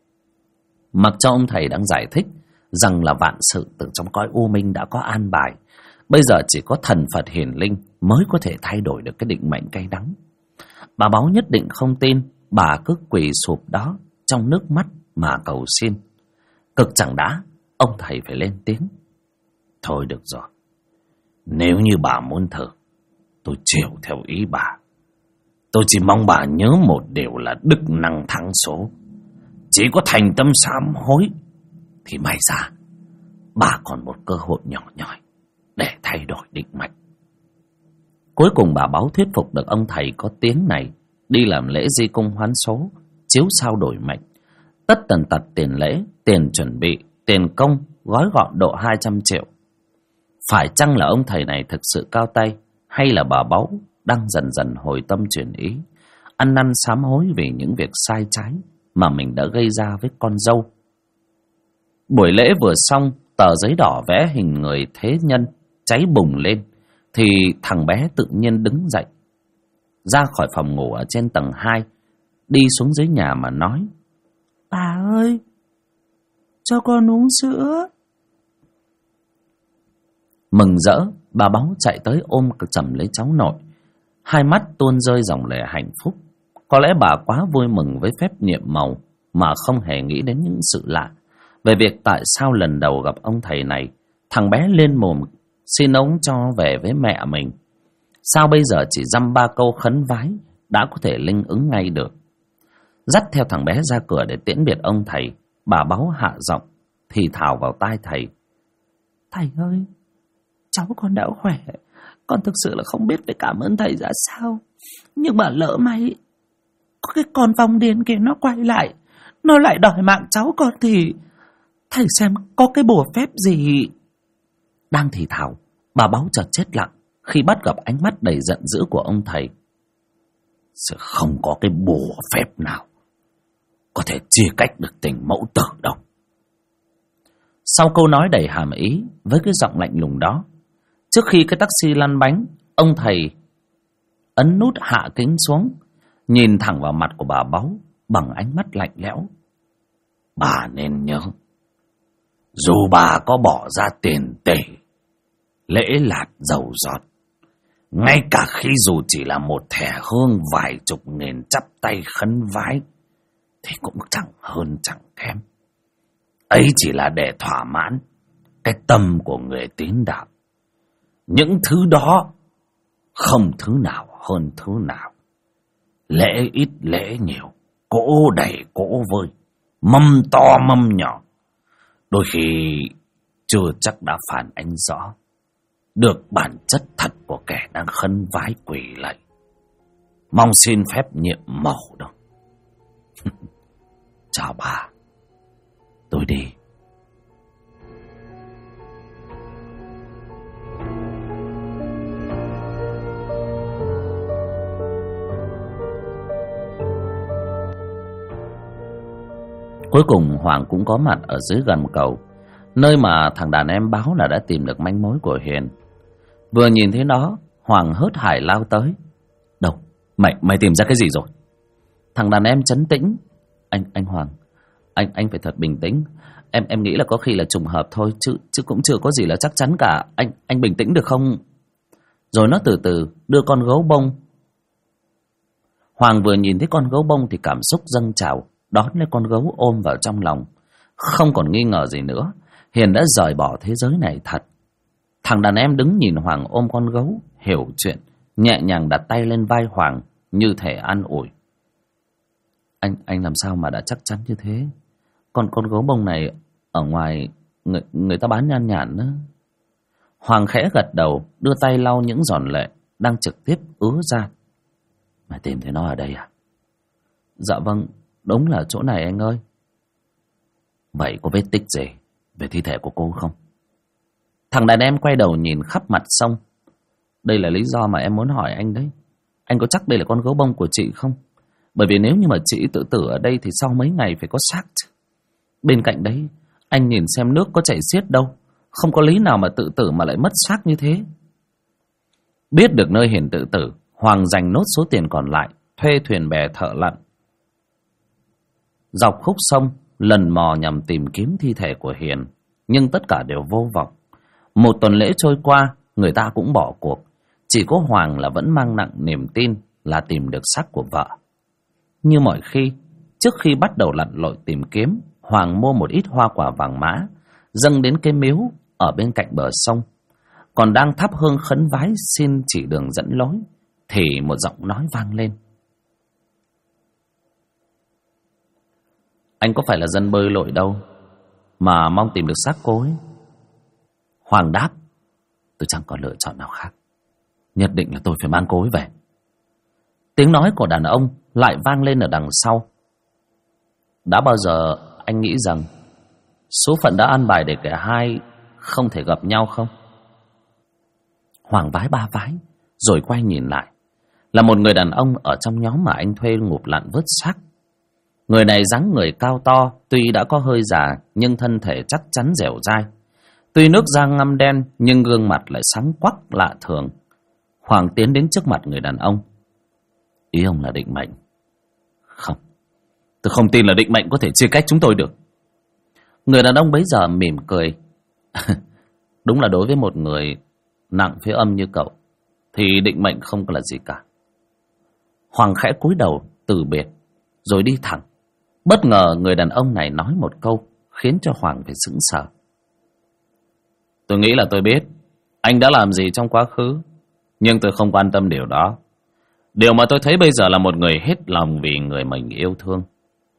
Mặc cho ông thầy đang giải thích rằng là vạn sự từ trong cõi u minh đã có an bài, bây giờ chỉ có thần Phật hiển linh mới có thể thay đổi được cái định mệnh cay đắng. Bà Báu nhất định không tin. Bà cứ quỳ sụp đó trong nước mắt mà cầu xin. Cực chẳng đã, ông thầy phải lên tiếng. Thôi được rồi, nếu như bà muốn thử, tôi chiều theo ý bà. Tôi chỉ mong bà nhớ một điều là đức năng thắng số. Chỉ có thành tâm sám hối thì may ra bà còn một cơ hội nhỏ nhoi để thay đổi định mệnh. Cuối cùng bà Báu thuyết phục được ông thầy có tiếng này đi làm lễ di cung hoán số, chiếu sao đổi mệnh. Tất tần tật tiền lễ, tiền chuẩn bị, tiền công gói gọn độ 200 triệu. Phải chăng là ông thầy này thực sự cao tay, hay là bà Báu đang dần dần hồi tâm chuyển ý, ăn năn sám hối vì những việc sai trái mà mình đã gây ra với con dâu? Buổi lễ vừa xong, tờ giấy đỏ vẽ hình người thế nhân cháy bùng lên, thì thằng bé tự nhiên đứng dậy, ra khỏi phòng ngủ ở trên tầng 2, đi xuống dưới nhà mà nói. Bà ơi, cho con uống sữa. Mừng rỡ, bà Báu chạy tới ôm chầm lấy cháu nội, hai mắt tuôn rơi dòng lệ hạnh phúc. Có lẽ bà quá vui mừng với phép nhiệm màu mà không hề nghĩ đến những sự lạ về việc tại sao lần đầu gặp ông thầy này, thằng bé lên mồm xin ông cho về với mẹ mình. Sao bây giờ chỉ dăm ba câu khấn vái đã có thể linh ứng ngay được? dắt theo thằng bé ra cửa để tiễn biệt ông thầy. Bà Báu hạ giọng thì thào vào tai thầy: Thầy ơi, cháu con đã khỏe. Con thực sự là không biết phải cảm ơn thầy ra sao. Nhưng mà lỡ may có cái con vong điên kia nó quay lại, nó lại đòi mạng cháu con thì thầy xem có cái bùa phép gì. Đang thì thào, bà Báu chợt chết lặng khi bắt gặp ánh mắt đầy giận dữ của ông thầy. Sẽ không có cái bùa phép nào có thể chia cách được tình mẫu tử đâu. Sau câu nói đầy hàm ý với cái giọng lạnh lùng đó, trước khi cái taxi lăn bánh, ông thầy ấn nút hạ kính xuống, nhìn thẳng vào mặt của bà Báu bằng ánh mắt lạnh lẽo. Bà nên nhớ, dù bà có bỏ ra tiền tỷ, lễ lạt dầu giọt, ngay cả khi dù chỉ là một thẻ hương vài chục nghìn chắp tay khấn vái, thì cũng chẳng hơn chẳng kém. Ấy chỉ là để thỏa mãn cái tâm của người tín đạo. Những thứ đó không thứ nào hơn thứ nào. Lễ ít lễ nhiều, cỗ đầy cỗ vơi, mâm to mâm nhỏ, đôi khi chưa chắc đã phản ánh rõ được bản chất thật của kẻ đang khấn vái quỳ lạy. Mong xin phép nhiệm màu đâu. Chào bà, tôi đi. Cuối cùng Hoàng cũng có mặt ở dưới gầm cầu, nơi mà thằng đàn em báo là đã tìm được manh mối của Hiền. Vừa nhìn thấy nó, Hoàng hớt hải lao tới. Đâu, mày tìm ra cái gì rồi? Thằng đàn em trấn tĩnh. Anh Hoàng, anh phải thật bình tĩnh. Em nghĩ là có khi là trùng hợp thôi, chứ cũng chưa có gì là chắc chắn cả. Anh bình tĩnh được không? Rồi nó từ từ đưa con gấu bông. Hoàng vừa nhìn thấy con gấu bông thì cảm xúc dâng trào, đón lấy con gấu ôm vào trong lòng. Không còn nghi ngờ gì nữa, Hiền đã rời bỏ thế giới này thật. Thằng đàn em đứng nhìn Hoàng ôm con gấu, hiểu chuyện, nhẹ nhàng đặt tay lên vai Hoàng như thể an ủi. Anh làm sao mà đã chắc chắn như thế? Con gấu bông này ở ngoài người ta bán nhan nhản nữa. Hoàng khẽ gật đầu, đưa tay lau những giọt lệ đang trực tiếp ứa ra. Mày tìm thấy nó ở đây à? Dạ vâng, đúng là chỗ này anh ơi. Vậy có vết tích gì về thi thể của cô không? Thằng đàn em quay đầu nhìn khắp mặt sông. Đây là lý do mà em muốn hỏi anh đấy. Anh có chắc đây là con gấu bông của chị không? Bởi vì nếu như mà chị tự tử ở đây thì sau mấy ngày phải có xác. Bên cạnh đấy, anh nhìn xem nước có chảy xiết đâu. Không có lý nào mà tự tử mà lại mất xác như thế. Biết được nơi Hiền tự tử, Hoàng dành nốt số tiền còn lại, thuê thuyền bè thợ lặn dọc khúc sông, lần mò nhằm tìm kiếm thi thể của Hiền. Nhưng tất cả đều vô vọng. Một tuần lễ trôi qua, người ta cũng bỏ cuộc. Chỉ có Hoàng là vẫn mang nặng niềm tin là tìm được xác của vợ. Như mọi khi, trước khi bắt đầu lặn lội tìm kiếm, Hoàng mua một ít hoa quả vàng mã, dâng đến cái miếu ở bên cạnh bờ sông. Còn đang thắp hương khấn vái xin chỉ đường dẫn lối, thì một giọng nói vang lên. Anh có phải là dân bơi lội đâu mà mong tìm được xác cô ấy? Hoàng đáp. Tôi chẳng còn lựa chọn nào khác. Nhất định là tôi phải mang cô ấy về. Tiếng nói của đàn ông lại vang lên ở đằng sau. Đã bao giờ anh nghĩ rằng số phận đã an bài để cả hai không thể gặp nhau không? Hoàng vái ba vái rồi quay nhìn lại. Là một người đàn ông ở trong nhóm mà anh thuê ngụp lặn vớt xác. Người này dáng người cao to, tuy đã có hơi già nhưng thân thể chắc chắn dẻo dai. Tuy nước da ngăm đen nhưng gương mặt lại sáng quắc lạ thường. Hoàng tiến đến trước mặt người đàn ông. Ý ông là định mệnh? Không, tôi không tin là định mệnh có thể chia cách chúng tôi được. Người đàn ông bấy giờ mỉm cười. Đúng là đối với một người nặng phía âm như cậu thì định mệnh không có là gì cả. Hoàng khẽ cúi đầu từ biệt rồi đi thẳng. Bất ngờ người đàn ông này nói một câu khiến cho Hoàng phải sững sờ. Tôi nghĩ là tôi biết anh đã làm gì trong quá khứ, nhưng tôi không quan tâm điều đó. Điều mà tôi thấy bây giờ là một người hết lòng vì người mình yêu thương,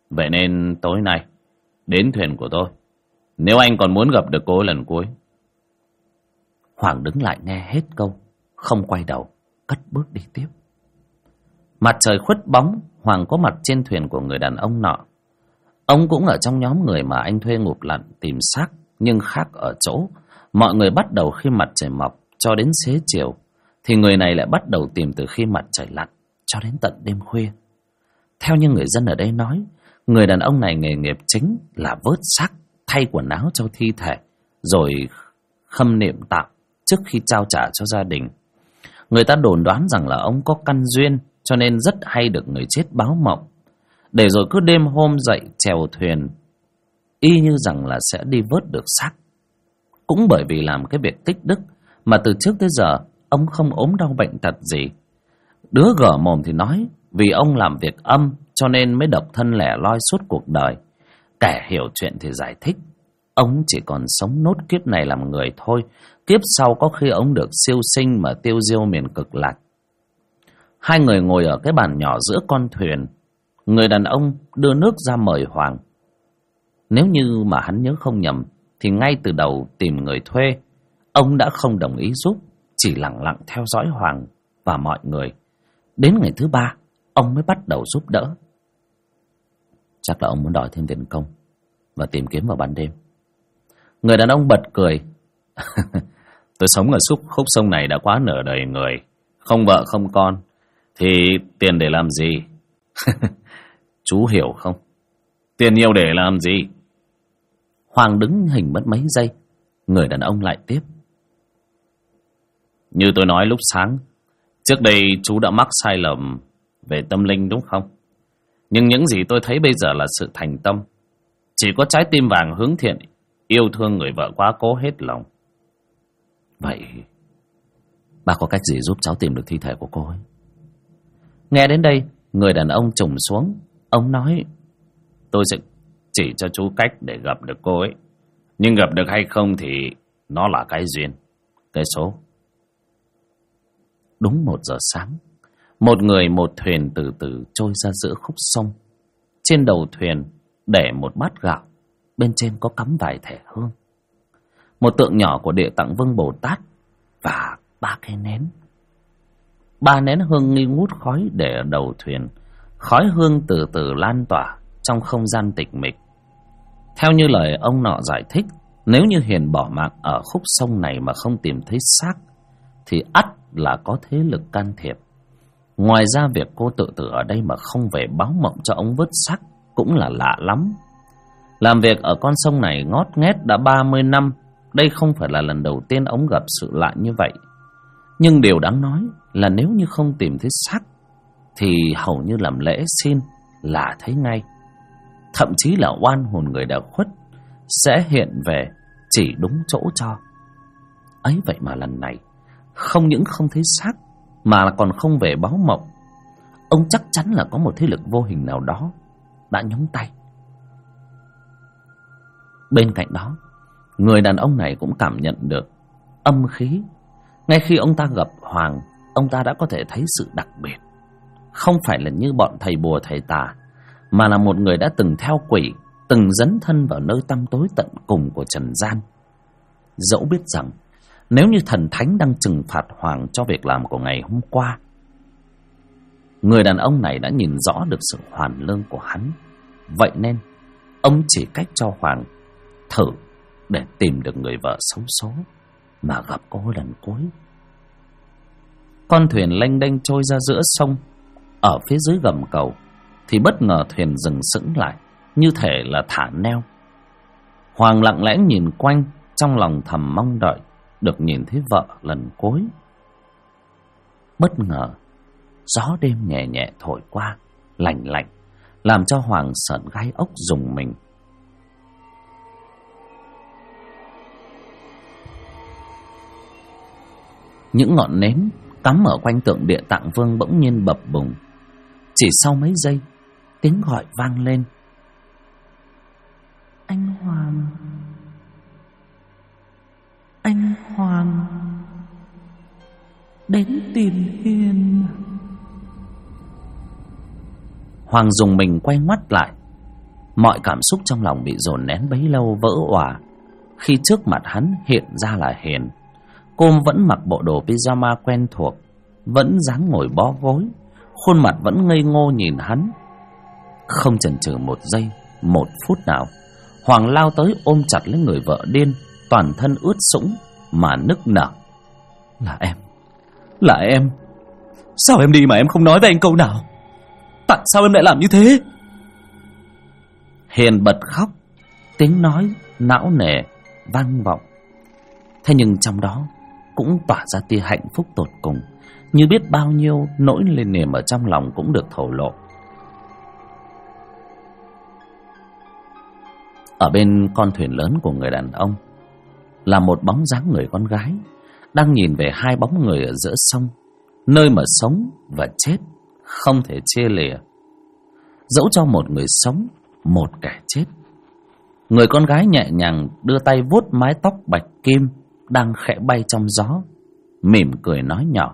Vậy nên tối nay đến thuyền của tôi, nếu anh còn muốn gặp được cô lần cuối. Hoàng đứng lại nghe hết câu, không quay đầu, cất bước đi tiếp. Mặt trời khuất bóng, Hoàng có mặt trên thuyền của người đàn ông nọ. Ông cũng ở trong nhóm người mà anh thuê ngụp lặn tìm xác, nhưng khác ở chỗ mọi người bắt đầu khi mặt trời mọc cho đến xế chiều, thì người này lại bắt đầu tìm từ khi mặt trời lặn cho đến tận đêm khuya. Theo như người dân ở đây nói, người đàn ông này nghề nghiệp chính là vớt xác, thay quần áo cho thi thể, rồi khâm niệm tạm trước khi trao trả cho gia đình. Người ta đồn đoán rằng là ông có căn duyên, cho nên rất hay được người chết báo mộng, để rồi cứ đêm hôm dậy chèo thuyền, y như rằng là sẽ đi vớt được xác. Cũng bởi vì làm cái việc tích đức mà từ trước tới giờ ông không ốm đau bệnh tật gì. Đứa gở mồm thì nói vì ông làm việc âm cho nên mới độc thân lẻ loi suốt cuộc đời. Kẻ hiểu chuyện thì giải thích ông chỉ còn sống nốt kiếp này làm người thôi, kiếp sau có khi ông được siêu sinh mà tiêu diêu miền Cực Lạc. Hai người ngồi ở cái bàn nhỏ giữa con thuyền. Người đàn ông đưa nước ra mời Hoàng. Nếu như mà hắn nhớ không nhầm thì ngay từ đầu tìm người thuê, ông đã không đồng ý giúp, chỉ lặng lặng theo dõi Hoàng và mọi người. Đến ngày thứ 3, ông mới bắt đầu giúp đỡ. Chắc là ông muốn đòi thêm tiền công và tìm kiếm vào ban đêm. Người đàn ông bật cười. Tôi sống ở khúc sông này đã quá nửa đời người, không vợ không con, thì tiền để làm gì? Chú hiểu không? Tiền nhiều để làm gì? Hoàng đứng hình mất mấy giây. Người đàn ông lại tiếp. Như tôi nói lúc sáng, trước đây chú đã mắc sai lầm về tâm linh đúng không? Nhưng những gì tôi thấy bây giờ là sự thành tâm. Chỉ có trái tim vàng hướng thiện, yêu thương người vợ quá cố hết lòng. Vậy bà có cách gì giúp cháu tìm được thi thể của cô ấy? Nghe đến đây, người đàn ông trùng xuống. Ông nói, tôi sẽ chỉ cho chú cách để gặp được cô ấy. Nhưng gặp được hay không thì nó là cái duyên, cái số. Đúng 1 giờ sáng, một người một thuyền từ từ trôi ra giữa khúc sông. Trên đầu thuyền để một bát gạo, bên trên có cắm vài thẻ hương, một tượng nhỏ của Địa Tạng Vương Bồ Tát và 3 cái nén. 3 nén hương nghi ngút khói để ở đầu thuyền. Khói hương từ từ lan tỏa trong không gian tịch mịch. Theo như lời ông nọ giải thích, nếu như Hiền bỏ mạng ở khúc sông này mà không tìm thấy xác thì ắt là có thế lực can thiệp. Ngoài ra việc cô tự tử ở đây mà không về báo mộng cho ông vớt xác cũng là lạ lắm. Làm việc ở con sông này ngót nghét đã 30 năm, đây không phải là lần đầu tiên ông gặp sự lạ như vậy. Nhưng điều đáng nói là nếu như không tìm thấy xác thì hầu như làm lễ xin là thấy ngay. Thậm chí là oan hồn người đã khuất sẽ hiện về chỉ đúng chỗ cho. Ấy vậy mà lần này không những không thấy xác mà còn không về báo mộng. Ông chắc chắn là có một thế lực vô hình nào đó đã nhúng tay. Bên cạnh đó, người đàn ông này cũng cảm nhận được âm khí. Ngay khi ông ta gặp Hoàng, ông ta đã có thể thấy sự đặc biệt. Không phải là như bọn thầy bùa thầy tà, mà là một người đã từng theo quỷ, từng dấn thân vào nơi tăm tối tận cùng của trần gian. Dẫu biết rằng nếu như thần thánh đang trừng phạt Hoàng cho việc làm của ngày hôm qua, người đàn ông này đã nhìn rõ được sự hoàn lương của hắn. Vậy nên ông chỉ cách cho Hoàng thử để tìm được người vợ xấu số mà gặp cô lần cuối. Con thuyền lênh đênh trôi ra giữa sông. Ở phía dưới gầm cầu thì bất ngờ thuyền dừng sững lại, như thể là thả neo. Hoàng lặng lẽ nhìn quanh, trong lòng thầm mong đợi được nhìn thấy vợ lần cuối. Bất ngờ gió đêm nhẹ nhẹ thổi qua, lạnh lạnh, làm cho Hoàng sởn gai ốc rùng mình. Những ngọn nến cắm ở quanh tượng Địa Tạng Vương bỗng nhiên bập bùng. Chỉ sau mấy giây, tiếng gọi vang lên. Anh Hoàng, anh Hoàng, đến tìm Hiền. Hoàng dùng mình quay ngoắt lại. Mọi cảm xúc trong lòng bị dồn nén bấy lâu vỡ òa khi trước mặt hắn hiện ra là Hiền. Cô vẫn mặc bộ đồ pyjama quen thuộc, vẫn dáng ngồi bó gối, khuôn mặt vẫn ngây ngô nhìn hắn. Không chần chừ một giây, một phút nào, Hoàng lao tới ôm chặt lấy người vợ điên, toàn thân ướt sũng mà nức nở. Là em. Sao em đi mà em không nói với anh câu nào? Tại sao em lại làm như thế? Hiền bật khóc, tiếng nói não nề vang vọng. Thế nhưng trong đó cũng tỏa ra tia hạnh phúc tột cùng, như biết bao nhiêu nỗi lên niềm ở trong lòng cũng được thổ lộ. Ở bên con thuyền lớn của người đàn ông là một bóng dáng người con gái đang nhìn về hai bóng người ở giữa sông, nơi mà sống và chết không thể chia lìa. Dẫu cho một người sống, một kẻ chết. Người con gái nhẹ nhàng đưa tay vuốt mái tóc bạch kim đang khẽ bay trong gió, mỉm cười nói nhỏ: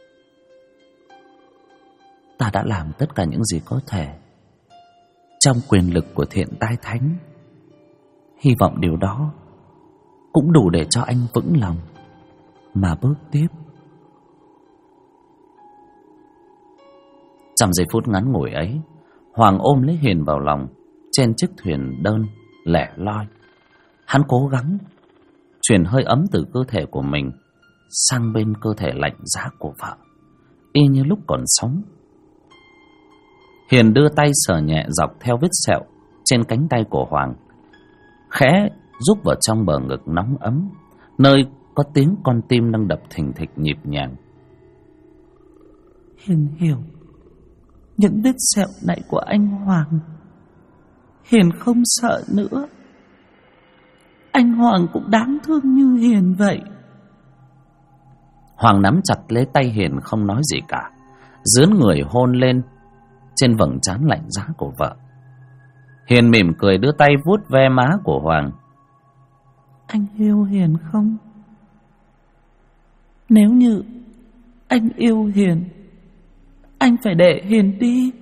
ta đã làm tất cả những gì có thể trong quyền lực của thiện tai thánh. Hy vọng điều đó cũng đủ để cho anh vững lòng mà bước tiếp. Trong giây phút ngắn ngủi ấy, Hoàng ôm lấy Hiền vào lòng trên chiếc thuyền đơn lẻ loi. Hắn cố gắng truyền hơi ấm từ cơ thể của mình sang bên cơ thể lạnh giá của vợ, y như lúc còn sống. Hiền đưa tay sờ nhẹ dọc theo vết sẹo trên cánh tay của Hoàng, khẽ rúc vào trong bờ ngực nóng ấm, nơi có tiếng con tim đang đập thình thịch nhịp nhàng. Hiền hiểu những vết sẹo này của anh Hoàng. Hiền không sợ nữa. Anh Hoàng cũng đáng thương như Hiền vậy. Hoàng nắm chặt lấy tay Hiền không nói gì cả, dướn người hôn lên trên vầng trán lạnh giá của vợ. Hiền mỉm cười đưa tay vuốt ve má của Hoàng. Anh yêu Hiền không? Nếu như anh yêu Hiền, anh phải để Hiền đi.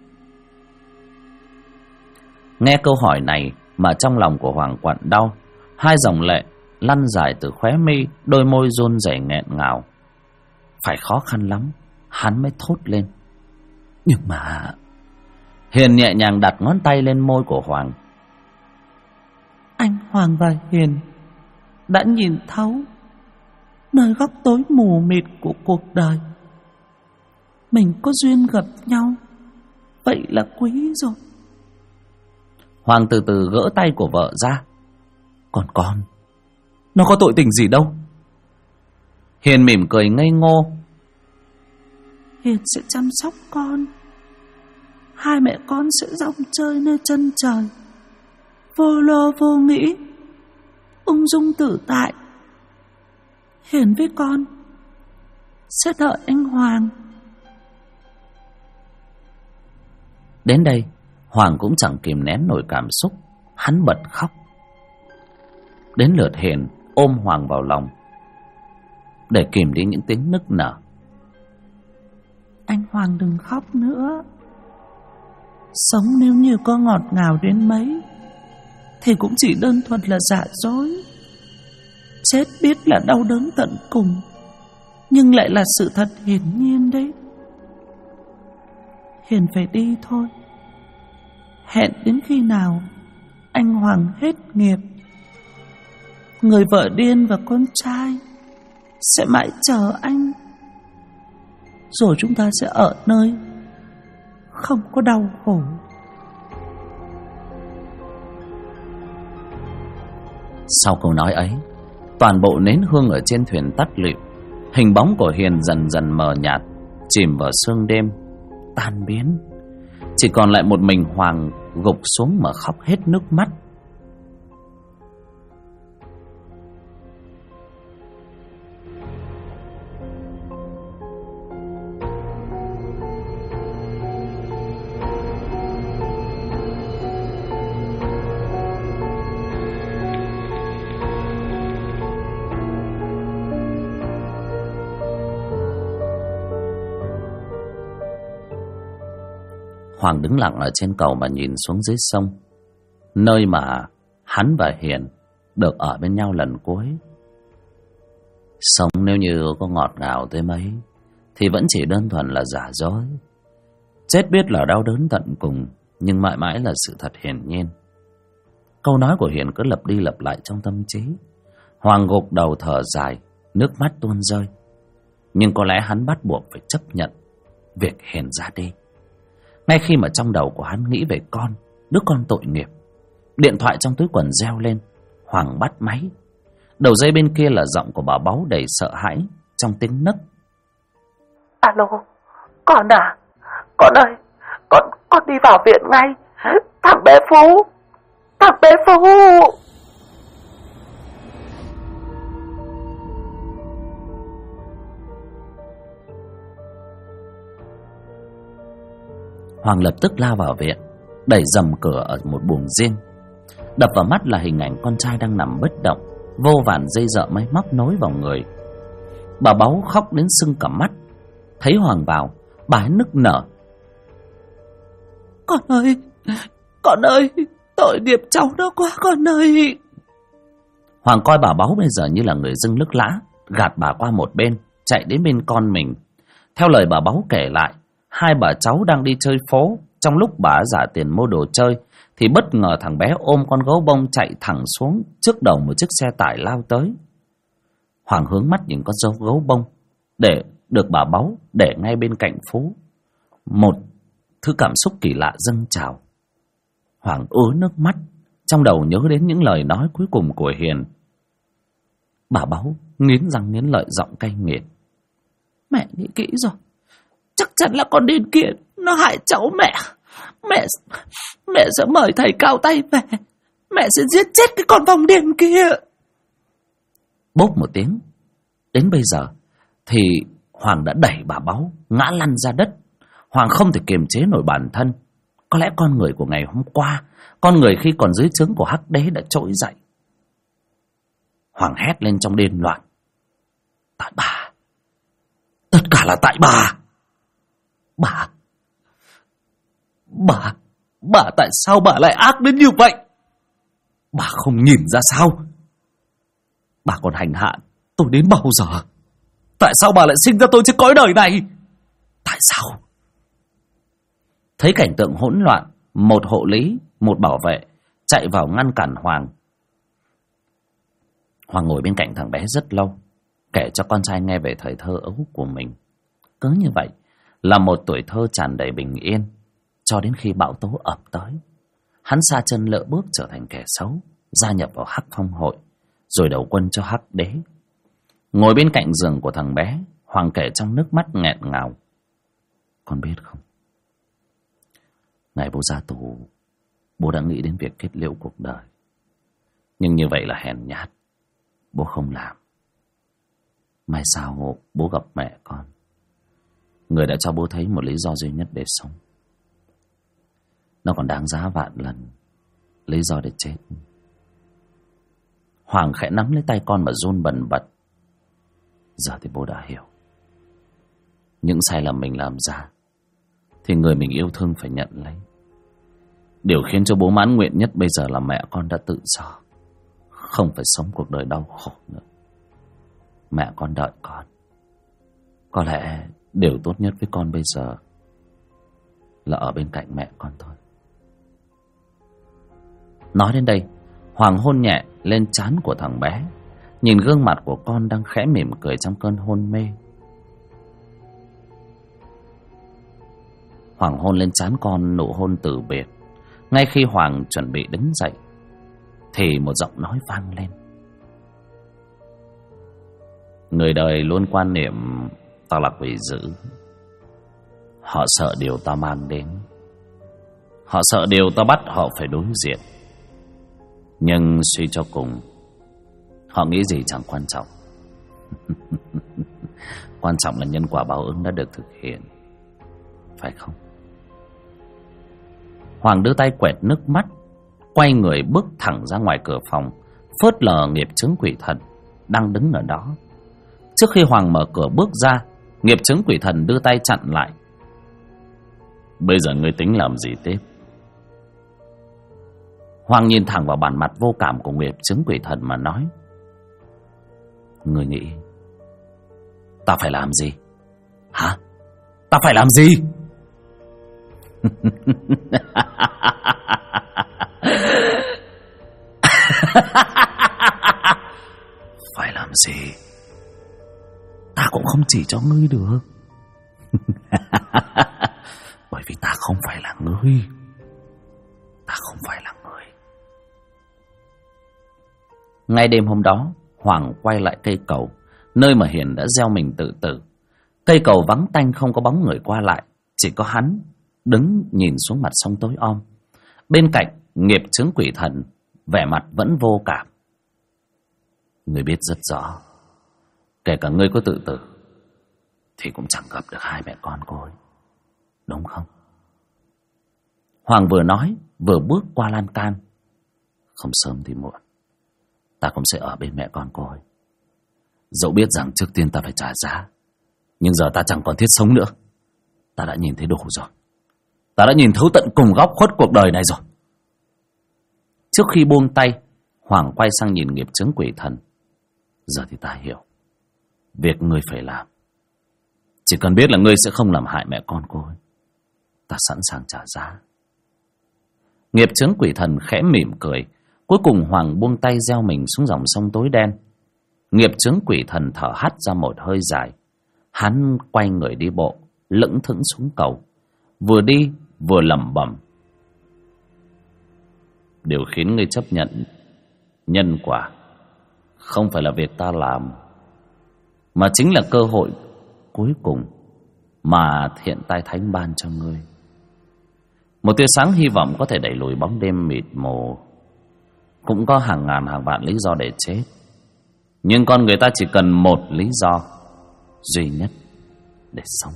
Nghe câu hỏi này mà trong lòng của Hoàng quặn đau. Hai dòng lệ lăn dài từ khóe mi, đôi môi run rẩy nghẹn ngào. Phải khó khăn lắm hắn mới thốt lên: nhưng mà... Hiền nhẹ nhàng đặt ngón tay lên môi của Hoàng. Anh Hoàng và Hiền đã nhìn thấu nơi góc tối mù mịt của cuộc đời. Mình có duyên gặp nhau, vậy là quý rồi. Hoàng từ từ gỡ tay của vợ ra. Còn con, nó có tội tình gì đâu. Hiền mỉm cười ngây ngô. Hiền sẽ chăm sóc con. Hai mẹ con sẽ rong chơi nơi chân trời, vô lo vô nghĩ, ung dung tự tại. Hiền với con sẽ đợi anh Hoàng. Đến đây Hoàng cũng chẳng kìm nén nổi cảm xúc, hắn bật khóc. Đến lượt Hiền ôm Hoàng vào lòng để kìm đi những tiếng nức nở. Anh Hoàng đừng khóc nữa. Sống nếu như có ngọt ngào đến mấy thì cũng chỉ đơn thuần là giả dối. Chết biết là đau đớn tận cùng, nhưng lại là sự thật hiển nhiên đấy. Hiền phải đi thôi. Hẹn đến khi nào anh Hoàng hết nghiệp, người vợ điên và con trai sẽ mãi chờ anh. Rồi chúng ta sẽ ở nơi không có đau khổ. Sau câu nói ấy, toàn bộ nến hương ở trên thuyền tắt lịm. Hình bóng của Hiền dần dần mờ nhạt, chìm vào sương đêm, tan biến. Chỉ còn lại một mình Hoàng gục xuống mà khóc hết nước mắt. Hoàng đứng lặng ở trên cầu mà nhìn xuống dưới sông. nơi mà hắn và Hiền được ở bên nhau lần cuối. Sống nếu như có ngọt ngào tới mấy thì vẫn chỉ đơn thuần là giả dối. Chết biết là đau đớn tận cùng, nhưng mãi mãi là sự thật hiển nhiên. Câu nói của Hiền cứ lặp đi lặp lại trong tâm trí. Hoàng gục đầu thở dài, nước mắt tuôn rơi. Nhưng có lẽ hắn bắt buộc phải chấp nhận việc Hiền ra đi. Ngay khi mà trong đầu của hắn nghĩ về con, đứa con tội nghiệp, điện thoại trong túi quần reo lên. Hoàng bắt máy. Đầu dây bên kia là giọng của bà Báu đầy sợ hãi trong tiếng nấc. Alo, con à, con ơi, con đi vào viện ngay. Thằng bé Phú. Hoàng lập tức lao vào viện, đẩy dầm cửa ở một buồng riêng. Đập vào mắt là hình ảnh con trai đang nằm bất động, vô vàn dây dợ máy móc nối vào người. Bà Báu khóc đến sưng cả mắt. Thấy Hoàng vào, bà ấy nức nở. Con ơi, tội nghiệp cháu nó quá con ơi. Hoàng coi bà Báu bây giờ như là người dưng lức lã, gạt bà qua một bên, chạy đến bên con mình. Theo lời bà Báu kể lại, hai bà cháu đang đi chơi phố. Trong lúc bà giả tiền mua đồ chơi thì bất ngờ thằng bé ôm con gấu bông chạy thẳng xuống trước đầu một chiếc xe tải lao tới. Hoàng hướng mắt nhìn con gấu bông để được bà Báu để ngay bên cạnh Phú. Một thứ cảm xúc kỳ lạ dâng trào. Hoàng ứa nước mắt, trong đầu nhớ đến những lời nói cuối cùng của Hiền. Bà Báu nghiến răng nghiến lợi, giọng cay nghiệt. Mẹ nghĩ kỹ rồi, chắc chắn là con điên kia nó hại cháu mẹ. Mẹ sẽ mời thầy cao tay về. Mẹ sẽ giết chết cái con vong điên kia. Bốp một tiếng. Đến bây giờ thì Hoàng đã đẩy bà Báu ngã lăn ra đất. Hoàng không thể kiềm chế nổi bản thân. Có lẽ con người của ngày hôm qua, con người khi còn dưới trướng của Hắc Đế đã trỗi dậy. Hoàng hét lên trong điên loạn. Tại bà. Tất cả là tại bà. Bà tại sao bà lại ác đến như vậy? Bà không nhìn ra sao? Bà còn hành hạ tôi đến bao giờ? Tại sao bà lại sinh ra tôi trên cõi đời này? Tại sao? Thấy cảnh tượng hỗn loạn, một hộ lý, một bảo vệ chạy vào ngăn cản Hoàng. Hoàng ngồi bên cạnh thằng bé rất lâu, kể cho con trai nghe về thời thơ ấu của mình. Cứ như vậy là một tuổi thơ tràn đầy bình yên, cho đến khi bão tố ập tới. Hắn sa chân lỡ bước trở thành kẻ xấu, gia nhập vào Hắc Phong hội, rồi đầu quân cho Hắc Đế. Ngồi bên cạnh giường của thằng bé, Hoàng kể trong nước mắt nghẹn ngào. Con biết không, ngày bố ra tù, bố đã nghĩ đến việc kết liễu cuộc đời. Nhưng như vậy là hèn nhát, bố không làm. Mai sau bố gặp mẹ con, người đã cho bố thấy một lý do duy nhất để sống. Nó còn đáng giá vạn lần lý do để chết. Hoàng khẽ nắm lấy tay con mà run bần bật. Giờ thì bố đã hiểu. Những sai lầm mình làm ra thì người mình yêu thương phải nhận lấy. Điều khiến cho bố mãn nguyện nhất bây giờ là mẹ con đã tự do, không phải sống cuộc đời đau khổ nữa. Mẹ con đợi con. Có lẽ điều tốt nhất với con bây giờ là ở bên cạnh mẹ con thôi. Nói đến đây, Hoàng hôn nhẹ lên trán của thằng bé, nhìn gương mặt của con đang khẽ mỉm cười trong cơn hôn mê. Hoàng hôn lên trán con nụ hôn từ biệt. Ngay khi Hoàng chuẩn bị đứng dậy thì một giọng nói vang lên. Người đời luôn quan niệm ta là quỷ dữ. Họ sợ điều ta mang đến, họ sợ điều ta bắt họ phải đối diện. Nhưng suy cho cùng, họ nghĩ gì chẳng quan trọng. Quan trọng là nhân quả báo ứng đã được thực hiện, phải không? Hoàng đưa tay quẹt nước mắt, quay người bước thẳng ra ngoài cửa phòng, phớt lờ nghiệp chướng quỷ thần đang đứng ở đó. Trước khi Hoàng mở cửa bước ra, nghiệp chướng quỷ thần đưa tay chặn lại. Bây giờ ngươi tính làm gì tiếp? Hoàng nhìn thẳng vào bản mặt vô cảm của nghiệp chướng quỷ thần mà nói: Người nghĩ ta phải làm gì? Hả? Ta phải làm gì? Phải làm gì? Ta cũng không chỉ cho ngươi được. Bởi vì ta không phải là ngươi. Ta không phải là ngươi. Ngay đêm hôm đó, Hoàng quay lại cây cầu, nơi mà Hiền đã gieo mình tự tử. Cây cầu vắng tanh, không có bóng người qua lại, chỉ có hắn đứng nhìn xuống mặt sông tối om. Bên cạnh nghiệp chướng quỷ thần, vẻ mặt vẫn vô cảm. Ngươi biết rất rõ, kể cả ngươi có tự tử thì cũng chẳng gặp được hai mẹ con cô ấy, đúng không? Hoàng vừa nói vừa bước qua lan can. Không sớm thì muộn, ta cũng sẽ ở bên mẹ con cô ấy. Dẫu biết rằng trước tiên ta phải trả giá, nhưng giờ ta chẳng còn thiết sống nữa. Ta đã nhìn thấy đủ rồi. Ta đã nhìn thấu tận cùng góc khuất cuộc đời này rồi. Trước khi buông tay, Hoàng quay sang nhìn nghiệp chướng quỷ thần. Giờ thì ta hiểu việc ngươi phải làm. Chỉ cần biết là ngươi sẽ không làm hại mẹ con cô ấy, ta sẵn sàng trả giá. Nghiệp chướng quỷ thần khẽ mỉm cười. Cuối cùng Hoàng buông tay gieo mình xuống dòng sông tối đen. Nghiệp chướng quỷ thần thở hắt ra một hơi dài. Hắn quay người đi bộ, lững thững xuống cầu, vừa đi vừa lẩm bẩm: Điều khiến ngươi chấp nhận nhân quả không phải là việc ta làm, mà chính là cơ hội cuối cùng mà thiện tai thánh ban cho ngươi. Một tia sáng hy vọng có thể đẩy lùi bóng đêm mịt mù. Cũng có hàng ngàn hàng vạn lý do để chết, nhưng con người ta chỉ cần một lý do duy nhất để sống.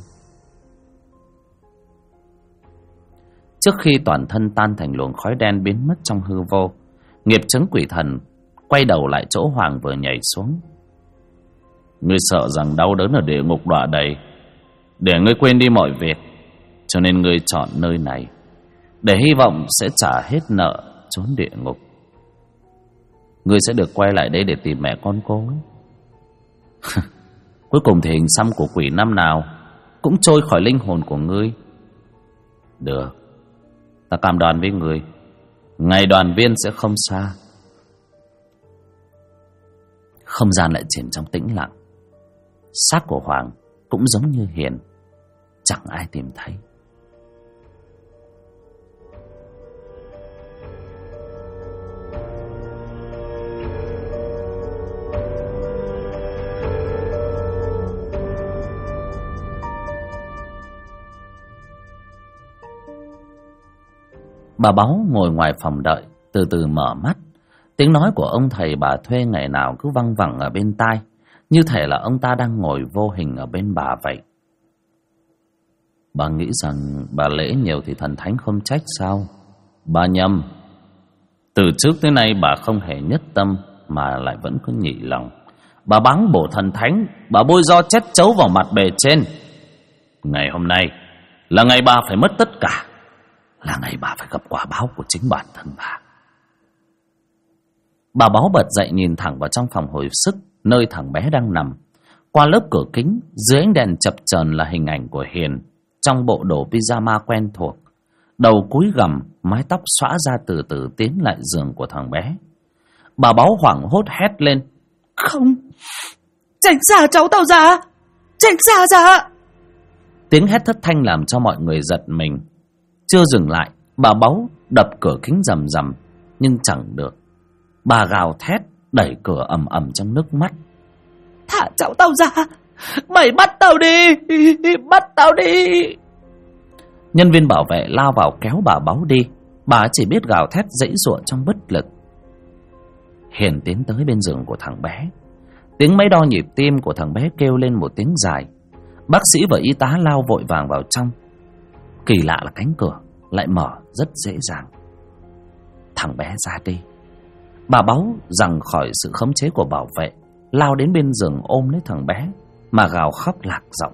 Trước khi toàn thân tan thành luồng khói đen biến mất trong hư vô, nghiệp chướng quỷ thần quay đầu lại chỗ Hoàng vừa nhảy xuống. Ngươi sợ rằng đau đớn ở địa ngục đọa đầy, để ngươi quên đi mọi việc, cho nên ngươi chọn nơi này để hy vọng sẽ trả hết nợ trốn địa ngục. Ngươi sẽ được quay lại đây để tìm mẹ con cô ấy. Cuối cùng thì hình xăm của quỷ năm nào cũng trôi khỏi linh hồn của ngươi. Được, ta cam đoan với ngươi, ngày đoàn viên sẽ không xa. Không gian lại chìm trong tĩnh lặng. Xác của Hoàng cũng giống như Hiền, chẳng ai tìm thấy. Bà Báu ngồi ngoài phòng đợi, từ từ mở mắt. Tiếng nói của ông thầy bà thuê ngày nào cứ văng vẳng ở bên tai, như thể là ông ta đang ngồi vô hình ở bên bà vậy. Bà nghĩ rằng bà lễ nhiều thì thần thánh không trách sao? Bà nhầm. Từ trước tới nay bà không hề nhất tâm, mà lại vẫn cứ nhị lòng. Bà báng bổ thần thánh, bà bôi do chết chấu vào mặt bề trên. Ngày hôm nay là ngày bà phải mất tất cả, là ngày bà phải gặp quả báo của chính bản thân bà. Bà Báu bật dậy nhìn thẳng vào trong phòng hồi sức, nơi thằng bé đang nằm. Qua lớp cửa kính, dưới ánh đèn chập chờn là hình ảnh của Hiền trong bộ đồ pyjama quen thuộc, đầu cúi gằm, mái tóc xõa ra từ từ tiến lại giường của thằng bé. Bà Báu hoảng hốt hét lên: Không, tránh xa cháu tao ra, tránh xa ra. Tiếng hét thất thanh làm cho mọi người giật mình. Chưa dừng lại, bà Báu đập cửa kính rầm rầm, nhưng chẳng được. Bà gào thét, đẩy cửa ầm ầm trong nước mắt: Thả cháu tao ra, mày bắt tao đi, bắt tao đi. Nhân viên bảo vệ lao vào kéo bà Báu đi. Bà chỉ biết gào thét giãy giụa trong bất lực. Hiền tiến tới bên giường của thằng bé. Tiếng máy đo nhịp tim của thằng bé kêu lên một tiếng dài. Bác sĩ và y tá lao vội vàng vào trong. Kỳ lạ là cánh cửa lại mở rất dễ dàng. Thằng bé ra đi. Bà Báu giằng khỏi sự khống chế của bảo vệ, lao đến bên giường ôm lấy thằng bé mà gào khóc lạc giọng: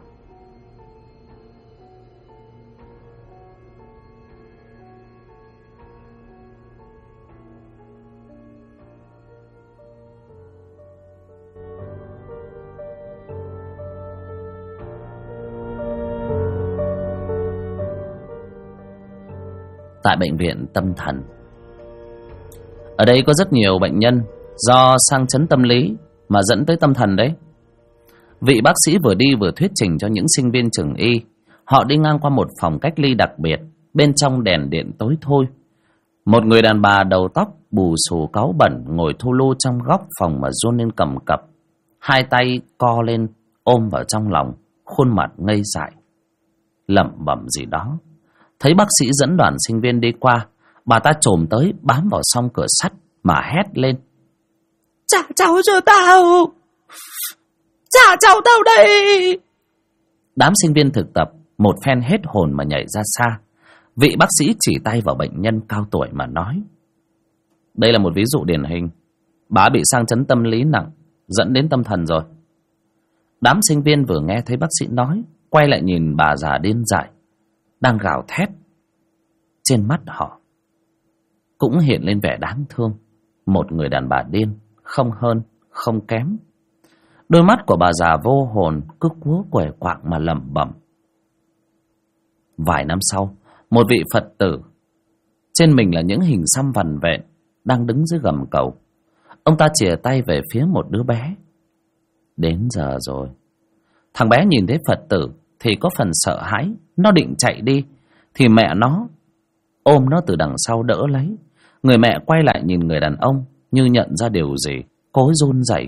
tại bệnh viện tâm thần. Ở đây có rất nhiều bệnh nhân do sang chấn tâm lý mà dẫn tới tâm thần đấy. Vị bác sĩ vừa đi vừa thuyết trình cho những sinh viên trường y. Họ đi ngang qua một phòng cách ly đặc biệt, bên trong đèn điện tối thui. Một người đàn bà đầu tóc bù xù cáu bẩn ngồi thu lu trong góc phòng mà run lên cầm cập, hai tay co lên ôm vào trong lòng, khuôn mặt ngây dại, lẩm bẩm gì đó. Thấy bác sĩ dẫn đoàn sinh viên đi qua, bà ta chồm tới bám vào song cửa sắt mà hét lên: Trả cháu cho tao! Trả cháu tao đây! Đám sinh viên thực tập một phen hết hồn mà nhảy ra xa. Vị bác sĩ chỉ tay vào bệnh nhân cao tuổi mà nói: Đây là một ví dụ điển hình. Bà bị sang chấn tâm lý nặng, dẫn đến tâm thần rồi. Đám sinh viên vừa nghe thấy bác sĩ nói, quay lại nhìn bà già điên dại đang gào thét. Trên mắt họ cũng hiện lên vẻ đáng thương. Một người đàn bà điên, không hơn không kém. Đôi mắt của bà già vô hồn cứ cúa quẻ quạng mà lẩm bẩm. Vài năm sau, một vị Phật tử, trên mình là những hình xăm vằn vện, đang đứng dưới gầm cầu. Ông ta chìa tay về phía một đứa bé. Đến giờ rồi. Thằng bé nhìn thấy Phật tử thì có phần sợ hãi. Nó định chạy đi thì mẹ nó ôm nó từ đằng sau đỡ lấy. Người mẹ quay lại nhìn người đàn ông như nhận ra điều gì, cố run rẩy.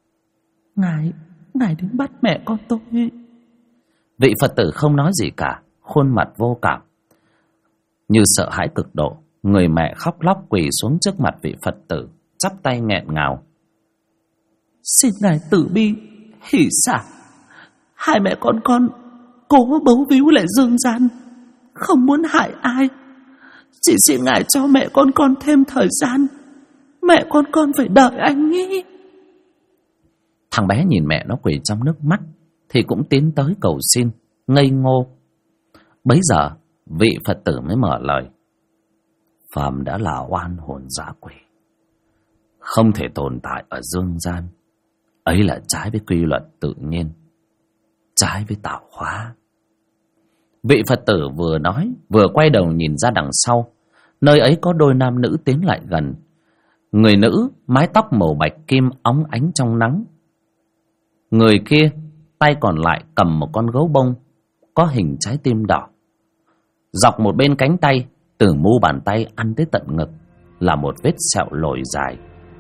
Ngài đến bắt mẹ con tôi. Vị Phật tử không nói gì cả, khuôn mặt vô cảm. Như sợ hãi cực độ, người mẹ khóc lóc quỳ xuống trước mặt vị Phật tử, chắp tay nghẹn ngào. Xin ngài tử bi hỷ xả. Hai mẹ con cố bấu víu lại dương gian, không muốn hại ai. Chỉ xin ngài cho mẹ con thêm thời gian. Mẹ con phải đợi anh ý. Thằng bé nhìn mẹ nó quỳ trong nước mắt thì cũng tiến tới cầu xin, ngây ngô. Bấy giờ vị Phật tử mới mở lời. Phàm đã là oan hồn dã quỷ, không thể tồn tại ở dương gian. Ấy là trái với quy luật tự nhiên, trái với tạo hóa. Vị Phật tử vừa nói vừa quay đầu nhìn ra đằng sau. Nơi ấy có đôi nam nữ tiến lại gần. Người nữ mái tóc màu bạch kim óng ánh trong nắng. Người kia tay còn lại cầm một con gấu bông có hình trái tim đỏ. Dọc một bên cánh tay, từ mu bàn tay ăn tới tận ngực, là một vết sẹo lồi dài.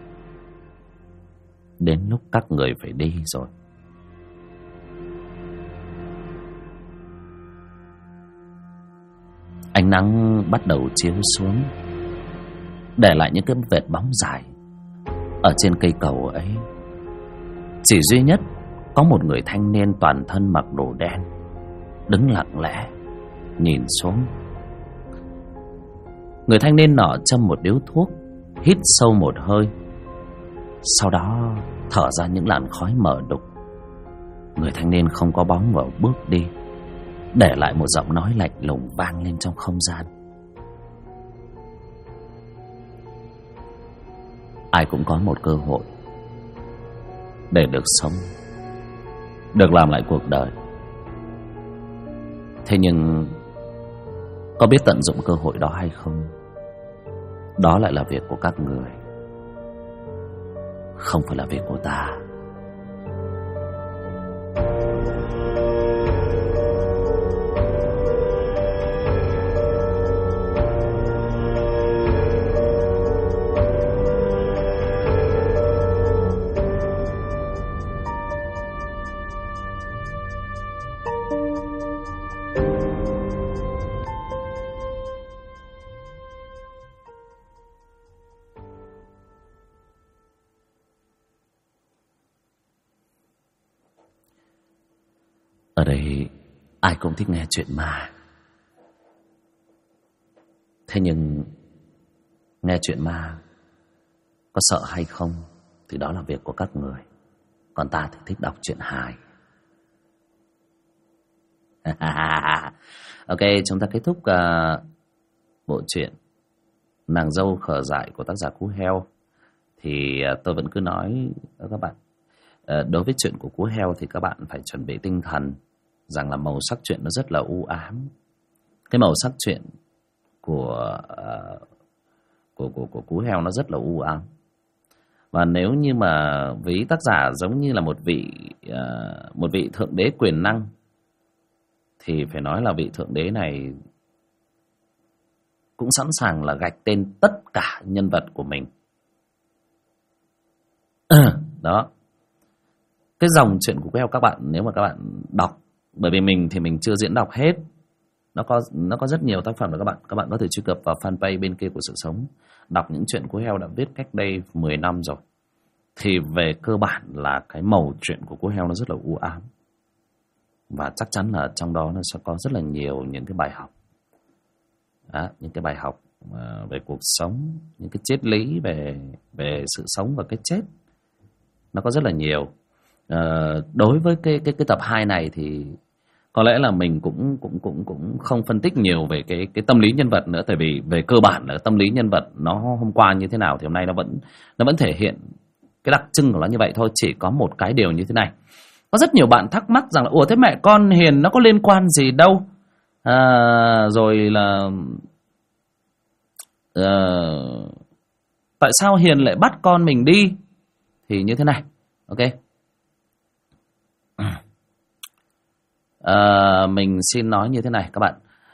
Đến lúc các người phải đi rồi. Ánh nắng bắt đầu chiếu xuống, để lại những cái vệt bóng dài. Ở trên cây cầu ấy, chỉ duy nhất có một người thanh niên toàn thân mặc đồ đen, đứng lặng lẽ nhìn xuống. Người thanh niên nọ châm một điếu thuốc, hít sâu một hơi, sau đó thở ra những làn khói mờ đục. Người thanh niên không có bóng và bước đi, để lại một giọng nói lạnh lùng vang lên trong không gian. Ai cũng có một cơ hội để được sống, được làm lại cuộc đời. Thế nhưng có biết tận dụng cơ hội đó hay không, đó lại là việc của các người, không phải là việc của ta. Ở đây ai cũng thích nghe chuyện ma. Thế nhưng nghe chuyện ma có sợ hay không thì đó là việc của các người. Còn ta thì thích đọc truyện hài. Ok, chúng ta kết thúc bộ truyện Nàng dâu khờ dại của tác giả Cú Heo. Thì tôi vẫn cứ nói với các bạn, đối với chuyện của Cú Heo thì các bạn phải chuẩn bị tinh thần rằng là màu sắc chuyện nó rất là u ám. Cái màu sắc chuyện của cú heo nó rất là u ám. Và nếu như mà ví tác giả giống như là một vị thượng đế quyền năng, thì phải nói là vị thượng đế này cũng sẵn sàng là gạch tên tất cả nhân vật của mình. Đó. Cái dòng chuyện của Cú Heo các bạn, nếu mà các bạn đọc, bởi vì mình thì mình chưa diễn đọc hết, nó có rất nhiều tác phẩm của các bạn có thể truy cập vào fanpage Bên Kia Của Sự Sống, đọc những chuyện Cú Heo đã viết cách đây 10 năm rồi. Thì về cơ bản là cái mẩu chuyện của Cú Heo nó rất là u ám, và chắc chắn là trong đó nó sẽ có rất là nhiều những cái bài học. Đó, những cái bài học về cuộc sống, những cái triết lý về sự sống và cái chết, nó có rất là nhiều. Đối với cái tập 2 này thì có lẽ là mình cũng không phân tích nhiều về cái tâm lý nhân vật nữa, tại vì về cơ bản là tâm lý nhân vật nó hôm qua như thế nào thì hôm nay nó vẫn thể hiện cái đặc trưng của nó như vậy thôi. Chỉ có một cái điều như thế này, có rất nhiều bạn thắc mắc rằng là ủa thế mẹ con Hiền nó có liên quan gì đâu, rồi là tại sao Hiền lại bắt con mình đi. Thì như thế này, ok, mình xin nói như thế này các bạn.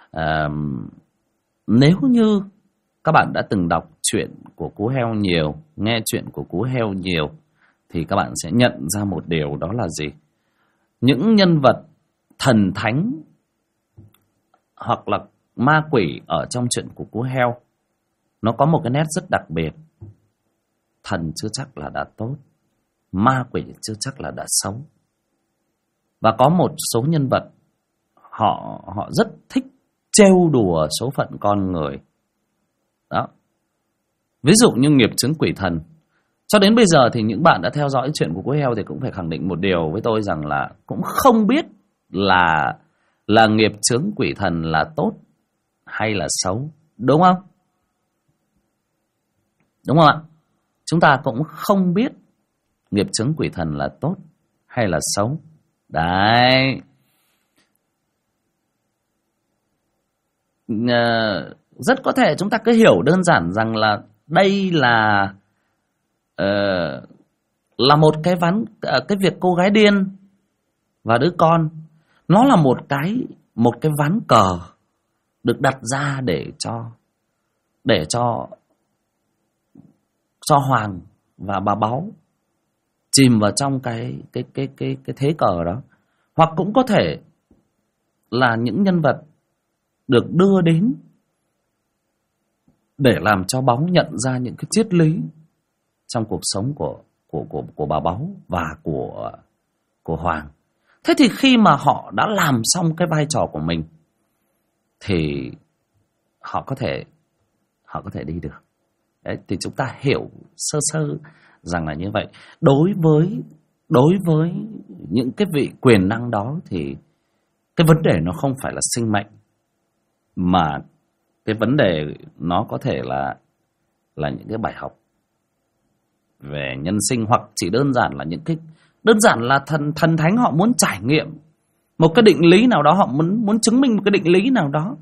Nếu như các bạn đã từng đọc chuyện của Cú Heo nhiều, nghe chuyện của Cú Heo nhiều, thì các bạn sẽ nhận ra một điều, đó là gì? Những nhân vật thần thánh hoặc là ma quỷ ở trong chuyện của Cú Heo, nó có một cái nét rất đặc biệt. Thần chưa chắc là đã tốt, ma quỷ chưa chắc là đã xấu. Và có một số nhân vật họ rất thích trêu đùa số phận con người. Đó. Ví dụ như nghiệp chướng quỷ thần. Cho đến bây giờ thì những bạn đã theo dõi chuyện của Cú Heo thì cũng phải khẳng định một điều với tôi, rằng là cũng không biết là nghiệp chướng quỷ thần là tốt hay là xấu, đúng không? Đúng không ạ? Chúng ta cũng không biết nghiệp chướng quỷ thần là tốt hay là xấu. Đấy. Rất có thể chúng ta cứ hiểu đơn giản rằng là đây là một cái việc cô gái điên và đứa con, nó là một cái ván cờ được đặt ra để cho Hoàng và bà Báu chìm vào trong cái thế cờ đó. Hoặc cũng có thể là những nhân vật được đưa đến để làm cho Báu nhận ra những cái triết lý trong cuộc sống của bà Báu và của Hoàng. Thế thì khi mà họ đã làm xong cái vai trò của mình thì họ có thể đi được. Đấy, thì chúng ta hiểu sơ sơ rằng là như vậy. Đối với những cái vị quyền năng đó thì cái vấn đề nó không phải là sinh mệnh, mà cái vấn đề nó có thể là những cái bài học về nhân sinh, hoặc chỉ đơn giản là thần thánh họ muốn trải nghiệm một cái định lý nào đó, họ muốn chứng minh một cái định lý nào đó.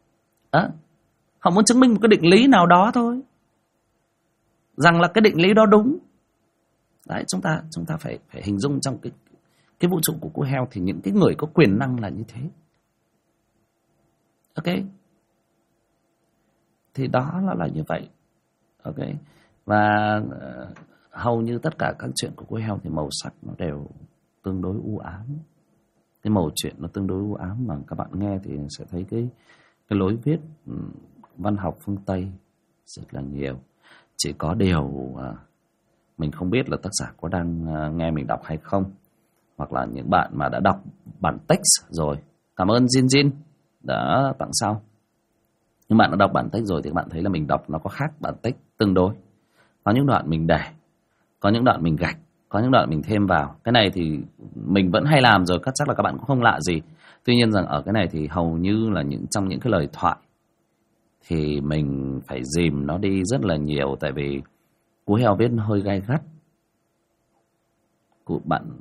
Họ muốn chứng minh một cái định lý nào đó thôi, rằng là cái định lý đó đúng. Đấy, chúng ta phải hình dung trong cái vũ trụ của Cú Heo thì những cái người có quyền năng là như thế. Ok, thì đó là như vậy. Ok, và hầu như tất cả các chuyện của Cú Heo thì màu sắc nó đều tương đối u ám. Cái màu chuyện nó tương đối u ám, mà các bạn nghe thì sẽ thấy cái lối viết văn học phương Tây rất là nhiều. Chỉ có điều mình không biết là tác giả có đang nghe mình đọc hay không, hoặc là những bạn mà đã đọc bản text rồi. Cảm ơn Jin đã tặng sau. Nhưng bạn đã đọc bản text rồi thì các bạn thấy là mình đọc nó có khác bản text tương đối. Có những đoạn mình để, có những đoạn mình gạch, có những đoạn mình thêm vào. Cái này thì mình vẫn hay làm rồi, chắc là các bạn cũng không lạ gì. Tuy nhiên rằng ở cái này thì hầu như là trong những cái lời thoại thì mình phải dìm nó đi rất là nhiều. Tại vì Cú Heo viết nó hơi gay gắt.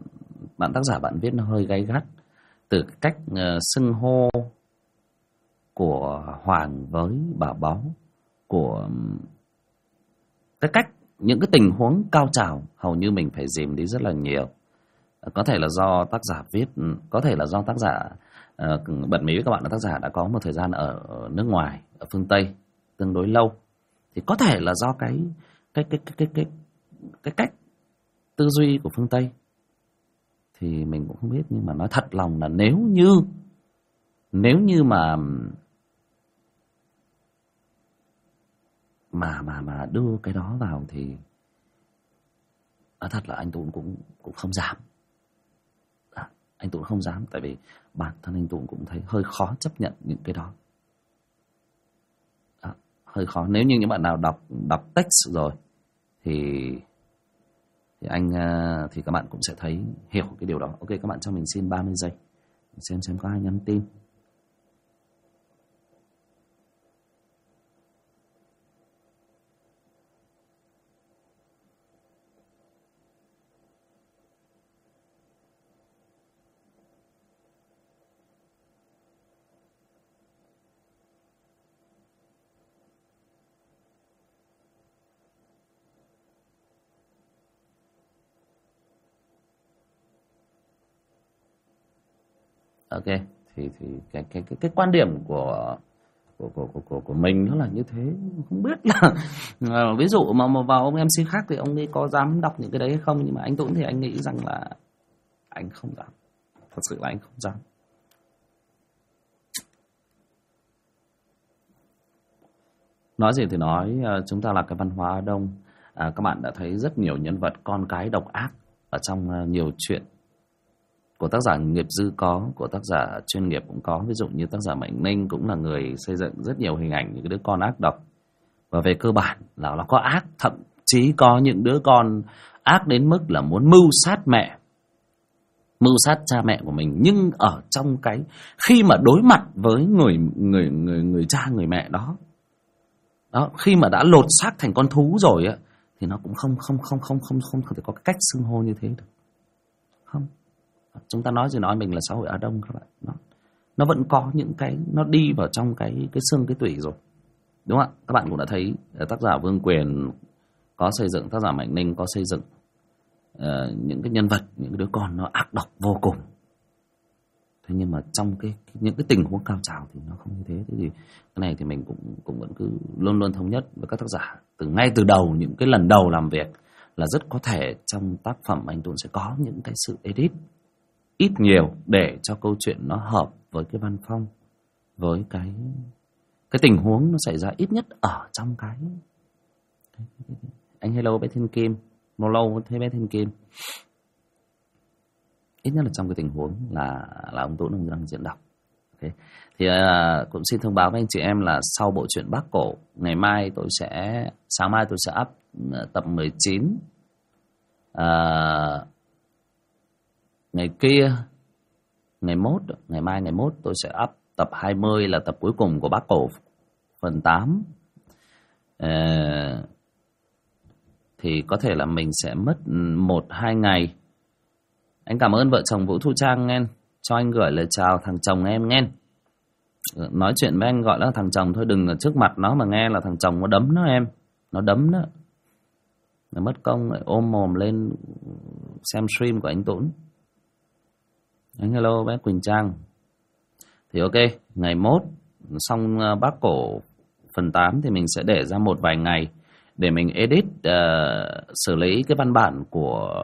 Bạn tác giả bạn viết nó hơi gay gắt. Từ cách xưng hô của Hoàng với bà Báu, của cái cách, những cái tình huống cao trào hầu như mình phải dìm đi rất là nhiều. Có thể là do tác giả viết, có thể là do tác giả bật mí với các bạn là tác giả đã có một thời gian ở nước ngoài, ở phương Tây tương đối lâu, thì có thể là do cái cách tư duy của phương Tây thì mình cũng không biết. Nhưng mà nói thật lòng là nếu như mà đưa cái đó vào thì nói thật là anh Tún cũng không dám. Anh Tún không dám, tại vì bản thân anh Tún cũng thấy hơi khó chấp nhận những cái đó. Hơi khó. Nếu như những bạn nào đọc text rồi thì các bạn cũng sẽ thấy hiểu cái điều đó. Ok, các bạn cho mình xin 30 giây xem có ai nhắn tin. Ok, thì cái quan điểm của mình nó là như thế. Không biết là ví dụ mà vào ông MC khác thì ông ấy có dám đọc những cái đấy hay không, nhưng mà anh Tũng thì anh nghĩ rằng là anh không dám, thật sự là anh không dám. Nói gì thì nói, chúng ta là cái văn hóa Á Đông. Các bạn đã thấy rất nhiều nhân vật con cái độc ác ở trong nhiều chuyện của tác giả nghiệp dư có, của tác giả chuyên nghiệp cũng có. Ví dụ như tác giả Mạnh Ninh cũng là người xây dựng rất nhiều hình ảnh những cái đứa con ác độc, và về cơ bản là nó có ác, thậm chí có những đứa con ác đến mức là muốn mưu sát mẹ, mưu sát cha mẹ của mình. Nhưng ở trong cái khi mà đối mặt với người cha người mẹ đó, khi mà đã lột xác thành con thú rồi á, thì nó cũng không thể có cái cách xưng hô như thế được. Không, chúng ta nói gì nói, mình là xã hội Á Đông các bạn, nó vẫn có những cái nó đi vào trong cái xương cái tủy rồi, đúng không ạ? Các bạn cũng đã thấy tác giả Vương Quyền có xây dựng, tác giả Mạnh Ninh có xây dựng những cái nhân vật, những cái đứa con nó ác độc vô cùng. Thế nhưng mà trong những cái tình huống cao trào thì nó không như thế. Thế thì cái này thì mình cũng vẫn cứ luôn luôn thống nhất với các tác giả ngay từ đầu, những cái lần đầu làm việc, là rất có thể trong tác phẩm anh Tún sẽ có những cái sự edit ít nhiều để cho câu chuyện nó hợp với cái văn phong, với cái tình huống nó xảy ra, ít nhất ở trong cái anh hello bé Thiên Kim, lâu thấy bé Thiên Kim, ít nhất là trong cái tình huống là ông Tún ông đang diễn đọc. Okay. Thì cũng xin thông báo với anh chị em là sau bộ truyện Bác Cổ, sáng mai tôi sẽ up tập 19. Ngày kia, ngày mai ngày mốt tôi sẽ up tập 20 là tập cuối cùng của Bác Cổ phần 8. Thì có thể là mình sẽ mất 1-2 ngày. Anh cảm ơn vợ chồng Vũ Thu Trang nghe, cho anh gửi lời chào thằng chồng em nghe. Nói chuyện với anh gọi là thằng chồng thôi, đừng ở trước mặt nó mà nghe là thằng chồng nó đấm nó em. Nó đấm đó. Nó mất công lại ôm mồm lên xem stream của anh Tũng. Anh hello bé Quỳnh Trang. Thì ok, ngày mốt xong Bác Cổ phần 8 thì mình sẽ để ra một vài ngày để mình edit, xử lý cái văn bản của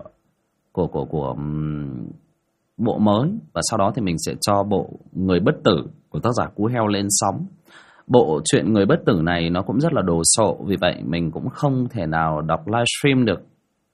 bộ mới, và sau đó thì mình sẽ cho bộ Người Bất Tử của tác giả Cú Heo lên sóng. Bộ truyện Người Bất Tử này nó cũng rất là đồ sộ, vì vậy mình cũng không thể nào đọc livestream được.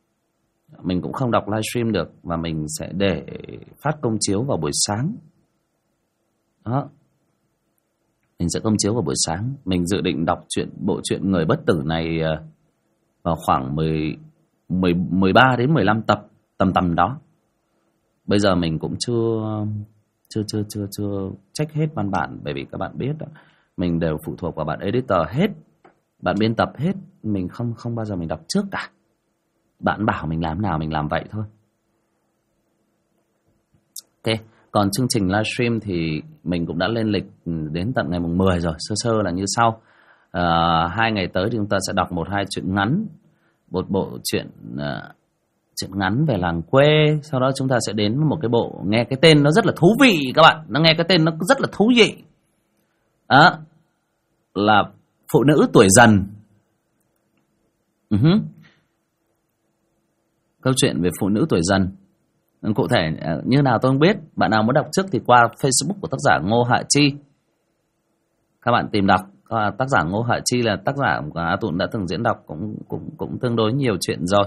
Và mình sẽ để phát công chiếu vào buổi sáng. Đó. Mình sẽ công chiếu vào buổi sáng. Mình dự định đọc bộ truyện Người Bất Tử này vào khoảng 13 đến 15 tập, tầm đó. Bây giờ mình cũng chưa check hết văn bản, bởi vì các bạn biết đó, mình đều phụ thuộc vào bạn editor hết, bạn biên tập hết, mình không bao giờ mình đọc trước cả. Bạn bảo mình làm nào mình làm vậy thôi. Ok, Còn chương trình livestream thì mình cũng đã lên lịch đến tận ngày mùng 10 rồi. Sơ sơ là như sau. 2 ngày tới thì chúng ta sẽ đọc 1-2 chuyện ngắn. Một bộ chuyện ngắn về làng quê. Sau đó chúng ta sẽ đến một cái bộ nghe cái tên nó rất là thú vị các bạn. Nó nghe cái tên nó rất là thú vị. Đó là Phụ nữ tuổi dần. Câu chuyện về phụ nữ tuổi dần. Cụ thể như nào tôi không biết. Bạn nào muốn đọc trước thì qua Facebook của tác giả Ngô Hạ Chi, các bạn tìm đọc. Tác giả Ngô Hạ Chi là tác giả của A Tụn đã từng diễn đọc cũng tương đối nhiều chuyện rồi.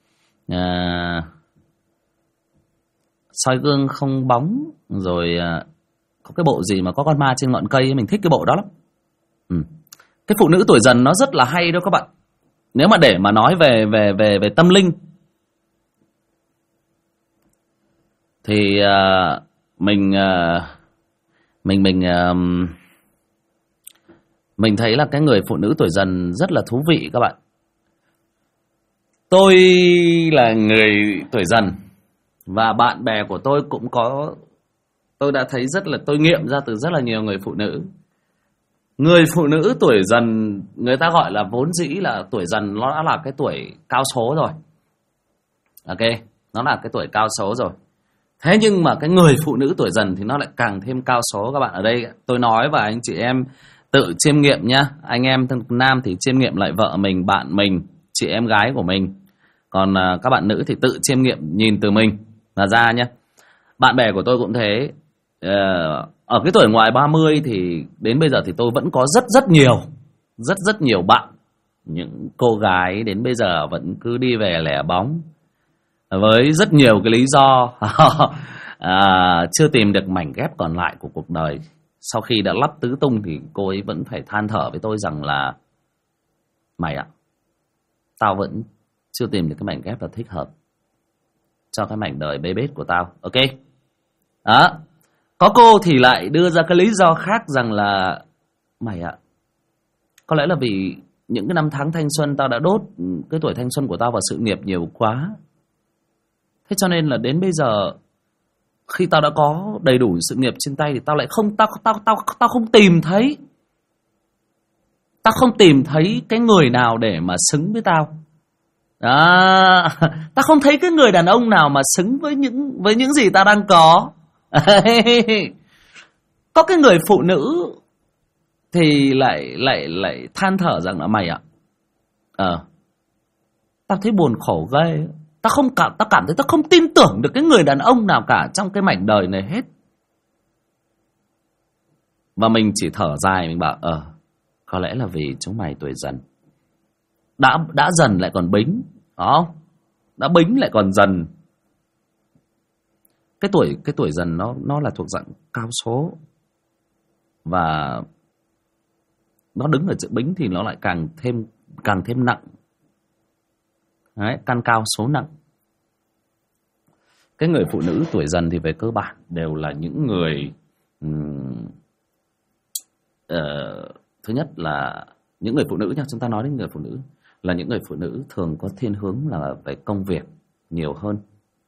Soi gương không bóng. Rồi có cái bộ gì mà có con ma trên ngọn cây, mình thích cái bộ đó lắm. Cái phụ nữ tuổi dần nó rất là hay đó các bạn. Nếu mà để mà nói về tâm linh thì mình thấy là cái người phụ nữ tuổi dần rất là thú vị các bạn. Tôi là người tuổi dần và bạn bè của tôi cũng có, tôi đã thấy tôi nghiệm ra từ rất là nhiều người phụ nữ. Người phụ nữ tuổi dần người ta gọi là vốn dĩ là tuổi dần nó đã là cái tuổi cao số rồi. Ok, nó là cái tuổi cao số rồi. Thế nhưng mà cái người phụ nữ tuổi dần thì nó lại càng thêm cao số các bạn. Ở đây tôi nói và anh chị em tự chiêm nghiệm nhá. Anh em nam thì chiêm nghiệm lại vợ mình, bạn mình, chị em gái của mình. Còn các bạn nữ thì tự chiêm nghiệm nhìn từ mình là ra nhá. Bạn bè của tôi cũng thế. Ở cái tuổi ngoài 30 thì đến bây giờ thì tôi vẫn có rất nhiều bạn. Những cô gái đến bây giờ vẫn cứ đi về lẻ bóng với rất nhiều cái lý do chưa tìm được mảnh ghép còn lại của cuộc đời. Sau khi đã lắp tứ tung thì cô ấy vẫn phải than thở với tôi rằng là mày ạ, tao vẫn chưa tìm được cái mảnh ghép là thích hợp cho cái mảnh đời bê bết của tao. Ok. Đó. Có cô thì lại đưa ra cái lý do khác rằng là mày ạ, có lẽ là vì những cái năm tháng thanh xuân tao đã đốt cái tuổi thanh xuân của tao vào sự nghiệp nhiều quá. Thế cho nên là đến bây giờ khi tao đã có đầy đủ sự nghiệp trên tay thì tao lại không tao không tìm thấy. Tao không tìm thấy cái người nào để mà xứng với tao. Đó. Tao không thấy cái người đàn ông nào mà xứng với những gì tao đang có. Có cái người phụ nữ thì lại than thở rằng là mày ạ, tao thấy buồn khổ ghê. Tao cảm thấy tao không tin tưởng được cái người đàn ông nào cả trong cái mảnh đời này hết. Và mình chỉ thở dài, mình bảo có lẽ là vì chúng mày tuổi dần. Đã dần lại còn bính, không? Đã bính lại còn dần. Cái tuổi dần nó là thuộc dạng cao số. Và nó đứng ở chữ bính thì nó lại càng thêm nặng. Đấy, căn cao số nặng. Cái người phụ nữ tuổi dần thì về cơ bản đều là những người thứ nhất là những người phụ nữ nha, chúng ta nói đến người phụ nữ là những người phụ nữ thường có thiên hướng là về công việc nhiều hơn.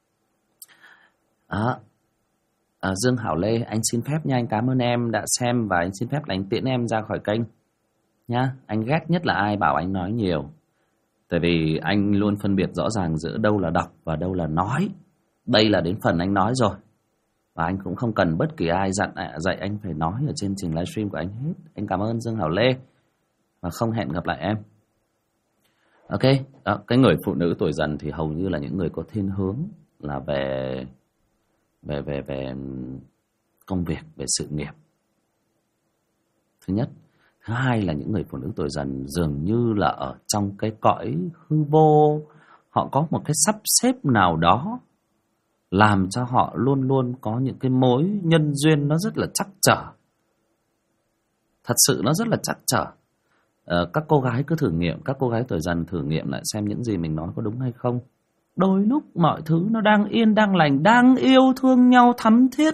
Dương Hảo Lê, anh xin phép nha, anh cảm ơn em đã xem và anh xin phép là anh tiễn em ra khỏi kênh nhá. Anh ghét nhất là ai bảo anh nói nhiều. Tại vì anh luôn phân biệt rõ ràng giữa đâu là đọc và đâu là nói. Đây là đến phần anh nói rồi. Và anh cũng không cần bất kỳ ai dạy anh phải nói ở trên trình livestream của anh hết. Anh cảm ơn Dương Hảo Lê. Và không hẹn gặp lại em. Ok, đó, cái người phụ nữ tuổi dần thì hầu như là những người có thiên hướng là về công việc, về sự nghiệp. Thứ nhất. Thứ hai là những người phụ nữ tuổi dần dường như là ở trong cái cõi hư vô. Họ có một cái sắp xếp nào đó làm cho họ luôn luôn có những cái mối nhân duyên nó rất là trắc trở. Thật sự nó rất là trắc trở. Các cô gái cứ thử nghiệm, các cô gái tuổi dần thử nghiệm lại xem những gì mình nói có đúng hay không. Đôi lúc mọi thứ nó đang yên, đang lành, đang yêu thương nhau thắm thiết.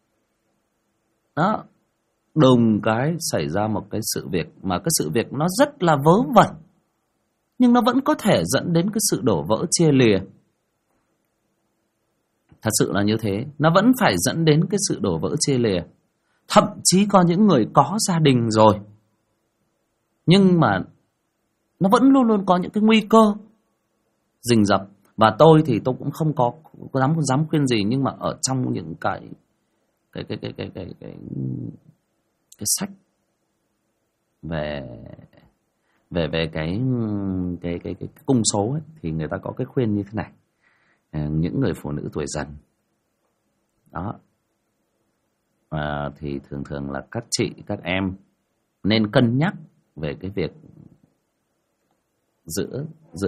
Đó. Đùng cái xảy ra một cái sự việc mà cái sự việc nó rất là vớ vẩn, nhưng nó vẫn có thể dẫn đến cái sự đổ vỡ chia lìa. Thật sự là như thế. Nó vẫn phải dẫn đến cái sự đổ vỡ chia lìa. Thậm chí có những người có gia đình rồi, nhưng mà nó vẫn luôn luôn có những cái nguy cơ rình rập. Và tôi thì tôi cũng không có dám khuyên gì, nhưng mà ở trong những cái sách về cái cung số ấy, thì người ta có cái khuyên như thế này. Những người phụ nữ tuổi dần đó thì thường là các chị, các em nên cân nhắc về cái việc giữa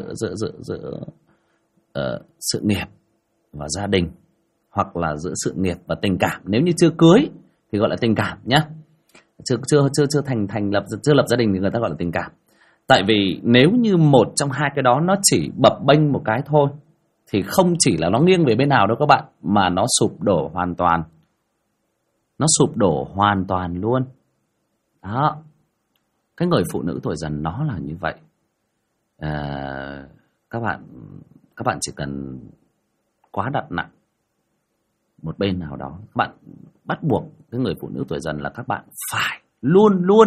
sự nghiệp và gia đình, hoặc là giữa sự nghiệp và tình cảm. Nếu như chưa cưới thì gọi là tình cảm nhá, chưa lập gia đình thì người ta gọi là tình cảm. Tại vì nếu như một trong hai cái đó nó chỉ bập bênh một cái thôi thì không chỉ là nó nghiêng về bên nào đâu các bạn, mà nó sụp đổ hoàn toàn. Nó sụp đổ hoàn toàn luôn. Đó. Cái người phụ nữ tuổi dần nó là như vậy. Các bạn chỉ cần quá đặt nặng một bên nào đó, các bạn bắt buộc cái người phụ nữ tuổi dần là các bạn phải luôn luôn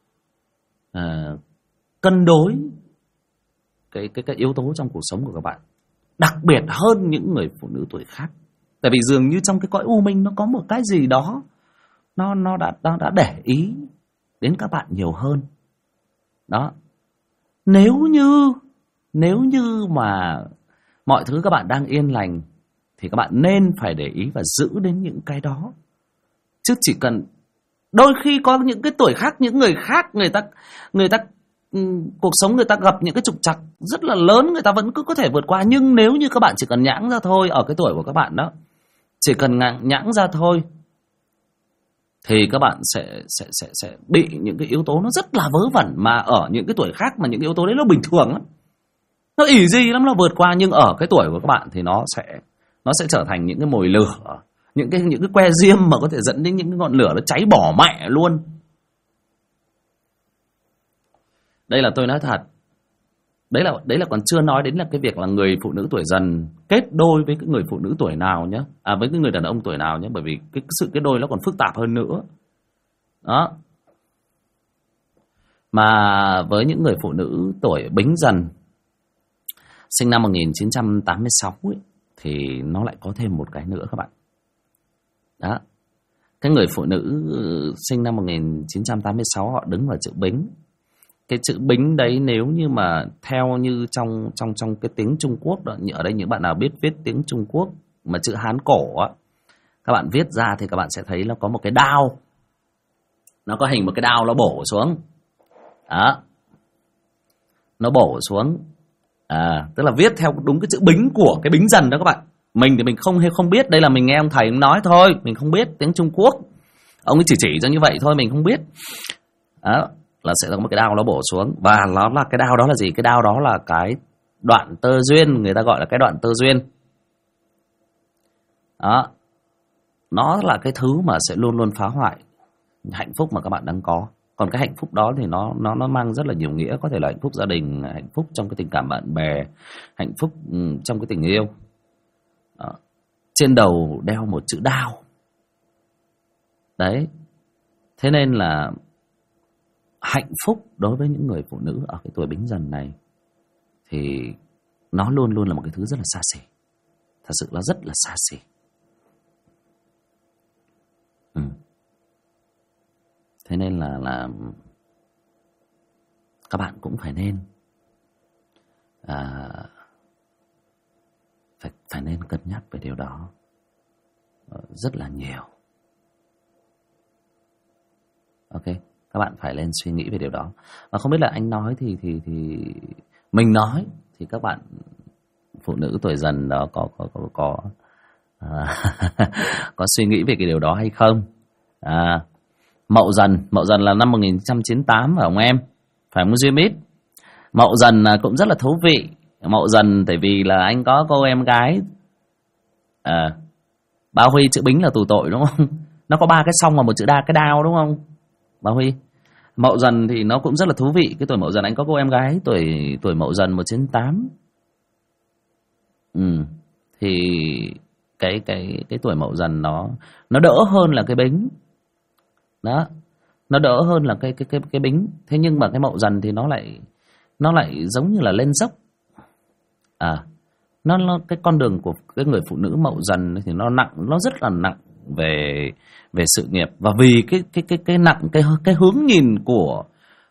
cân đối cái yếu tố trong cuộc sống của các bạn, đặc biệt hơn những người phụ nữ tuổi khác. Tại vì dường như trong cái cõi u minh nó có một cái gì đó nó đã để ý đến các bạn nhiều hơn. Đó. Nếu như mà mọi thứ các bạn đang yên lành thì các bạn nên phải để ý và giữ đến những cái đó. Chứ chỉ cần đôi khi có những cái tuổi khác, những người khác người ta cuộc sống người ta gặp những cái trục trặc rất là lớn, người ta vẫn cứ có thể vượt qua. Nhưng nếu như các bạn chỉ cần nhãng ra thôi, ở cái tuổi của các bạn đó, chỉ cần nhãng ra thôi thì các bạn sẽ bị những cái yếu tố nó rất là vớ vẩn. Mà ở những cái tuổi khác mà những cái yếu tố đấy nó bình thường lắm, nó easy lắm, nó vượt qua. Nhưng ở cái tuổi của các bạn thì nó sẽ trở thành những cái mồi lửa, những cái que diêm mà có thể dẫn đến những cái ngọn lửa nó cháy bỏ mẹ luôn. Đây là tôi nói thật. Đấy là còn chưa nói đến là cái việc là người phụ nữ tuổi dần kết đôi với cái người phụ nữ tuổi nào nhé, với cái người đàn ông tuổi nào nhé, bởi vì cái sự kết đôi nó còn phức tạp hơn nữa. Đó. Mà với những người phụ nữ tuổi Bính Dần sinh năm 1986 ấy, thì nó lại có thêm một cái nữa các bạn. Đó. Cái người phụ nữ sinh năm 1986 họ đứng vào chữ Bính. Cái chữ Bính đấy nếu như mà theo như trong cái tiếng Trung Quốc đó, ở đây những bạn nào biết viết tiếng Trung Quốc mà chữ Hán cổ á, các bạn viết ra thì các bạn sẽ thấy nó có một cái đao, nó có hình một cái đao nó bổ xuống. Đó. Nó bổ xuống. Tức là viết theo đúng cái chữ Bính của cái Bính Dần đó các bạn. Mình thì mình không biết, đây là mình nghe ông thầy nói thôi, mình không biết tiếng Trung Quốc. Ông ấy chỉ cho như vậy thôi, mình không biết. Đó. Là sẽ có một cái đao nó bổ xuống. Và nó là cái đao đó là gì? Cái đao đó là cái đoạn tơ duyên, người ta gọi là cái đoạn tơ duyên. Đó. Nó là cái thứ mà sẽ luôn luôn phá hoại hạnh phúc mà các bạn đang có. Còn cái hạnh phúc đó thì nó mang rất là nhiều nghĩa. Có thể là hạnh phúc gia đình, hạnh phúc trong cái tình cảm bạn bè, hạnh phúc trong cái tình yêu. Đó. Trên đầu đeo một chữ đao. Đấy. Thế nên là hạnh phúc đối với những người phụ nữ ở cái tuổi Bính Dần này thì nó luôn luôn là một cái thứ rất là xa xỉ. Thật sự là rất là xa xỉ. Thế nên là các bạn cũng phải nên phải nên cân nhắc về điều đó rất là nhiều. Ok, các bạn phải lên suy nghĩ về điều đó. Và không biết là anh nói thì mình nói thì các bạn phụ nữ tuổi Dần đó có suy nghĩ về cái điều đó hay không? Mậu Dần là năm 1998 phải không em? Phải không Duy Mít? Mậu Dần cũng rất là thú vị. Mậu Dần tại vì là anh có cô em gái Bà Huy, chữ Bính là tù tội đúng không? Nó có 3 cái song và một chữ cái đao đúng không? Bà Huy. Mậu Dần thì nó cũng rất là thú vị. Cái tuổi Mậu Dần anh có cô em gái tuổi Mậu Dần 1998. Thì cái tuổi Mậu Dần nó đỡ hơn là cái Bính. Đó, nó đỡ hơn là cái Bính. Thế nhưng mà cái Mậu Dần thì nó lại giống như là lên dốc. Nó cái con đường của cái người phụ nữ Mậu Dần thì nó nặng, nó rất là nặng về sự nghiệp. Và vì cái nặng cái hướng nhìn của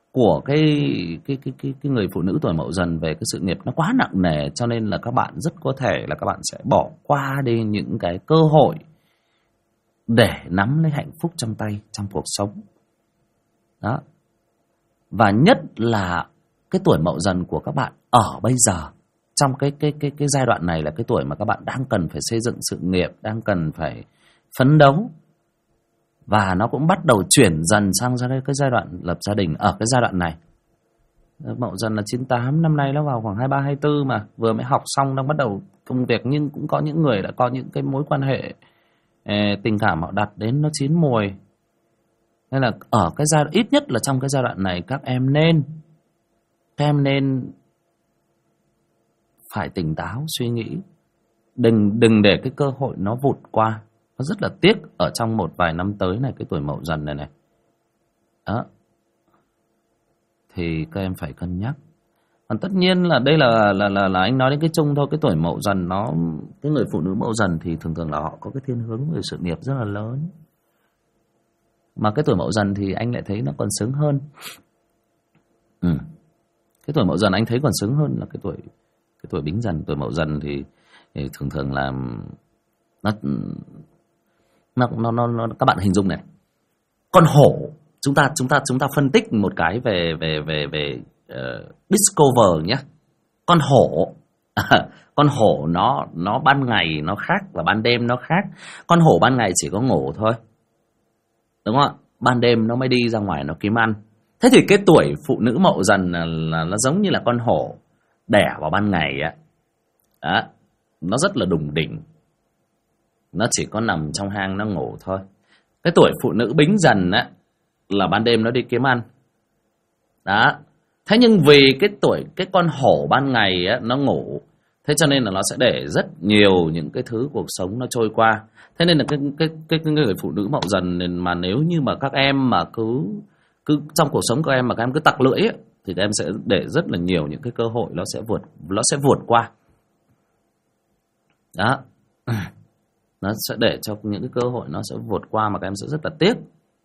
cái người phụ nữ tuổi Mậu Dần về cái sự nghiệp nó quá nặng nề, cho nên là các bạn rất có thể là các bạn sẽ bỏ qua đi những cái cơ hội để nắm lấy hạnh phúc trong tay trong cuộc sống. Đó. Và nhất là cái tuổi Mậu Dần của các bạn ở bây giờ, trong cái giai đoạn này là cái tuổi mà các bạn đang cần phải xây dựng sự nghiệp, đang cần phải phấn đấu. Và nó cũng bắt đầu chuyển dần sang ra đây cái giai đoạn lập gia đình ở cái giai đoạn này. Mậu Dần là 98, năm nay nó vào khoảng 23, 24 mà, vừa mới học xong đang bắt đầu công việc, nhưng cũng có những người đã có những cái mối quan hệ tình cảm họ đặt đến nó chín mùi. Nên là ở cái giai đoạn, ít nhất là trong cái giai đoạn này các em nên phải tỉnh táo suy nghĩ, đừng để cái cơ hội nó vụt qua. Nó rất là tiếc ở trong một vài năm tới này, cái tuổi Mậu Dần này. Đó. Thì các em phải cân nhắc. Còn tất nhiên là đây là anh nói đến cái chung thôi. Cái tuổi Mậu Dần cái người phụ nữ Mậu Dần thì thường là họ có cái thiên hướng về sự nghiệp rất là lớn. Mà cái tuổi Mậu Dần thì anh lại thấy nó còn sướng hơn. Cái tuổi Mậu Dần anh thấy còn sướng hơn là cái tuổi Bính Dần. Tuổi Mậu Dần thì thường là nó các bạn hình dung này, con hổ, chúng ta phân tích một cái về Discover nhé. Con hổ nó ban ngày nó khác và ban đêm nó khác. Con hổ ban ngày chỉ có ngủ thôi, đúng không ạ? Ban đêm nó mới đi ra ngoài nó kiếm ăn. Thế thì cái tuổi phụ nữ Mậu Dần là nó giống như là con hổ đẻ vào ban ngày á. Đó, nó rất là đùng đỉnh, nó chỉ có nằm trong hang nó ngủ thôi. Cái tuổi phụ nữ Bính Dần á là ban đêm nó đi kiếm ăn. Đó. Thế nhưng vì cái con hổ ban ngày á nó ngủ, thế cho nên là nó sẽ để rất nhiều những cái thứ cuộc sống nó trôi qua. Thế nên là cái người phụ nữ Mậu Dần mà nếu như mà các em mà cứ trong cuộc sống của các em mà các em cứ tặc lưỡi ấy, thì các em sẽ để rất là nhiều những cái cơ hội nó sẽ vượt qua. Đó. Nó sẽ để cho những cái cơ hội nó sẽ vượt qua mà các em sẽ rất là tiếc.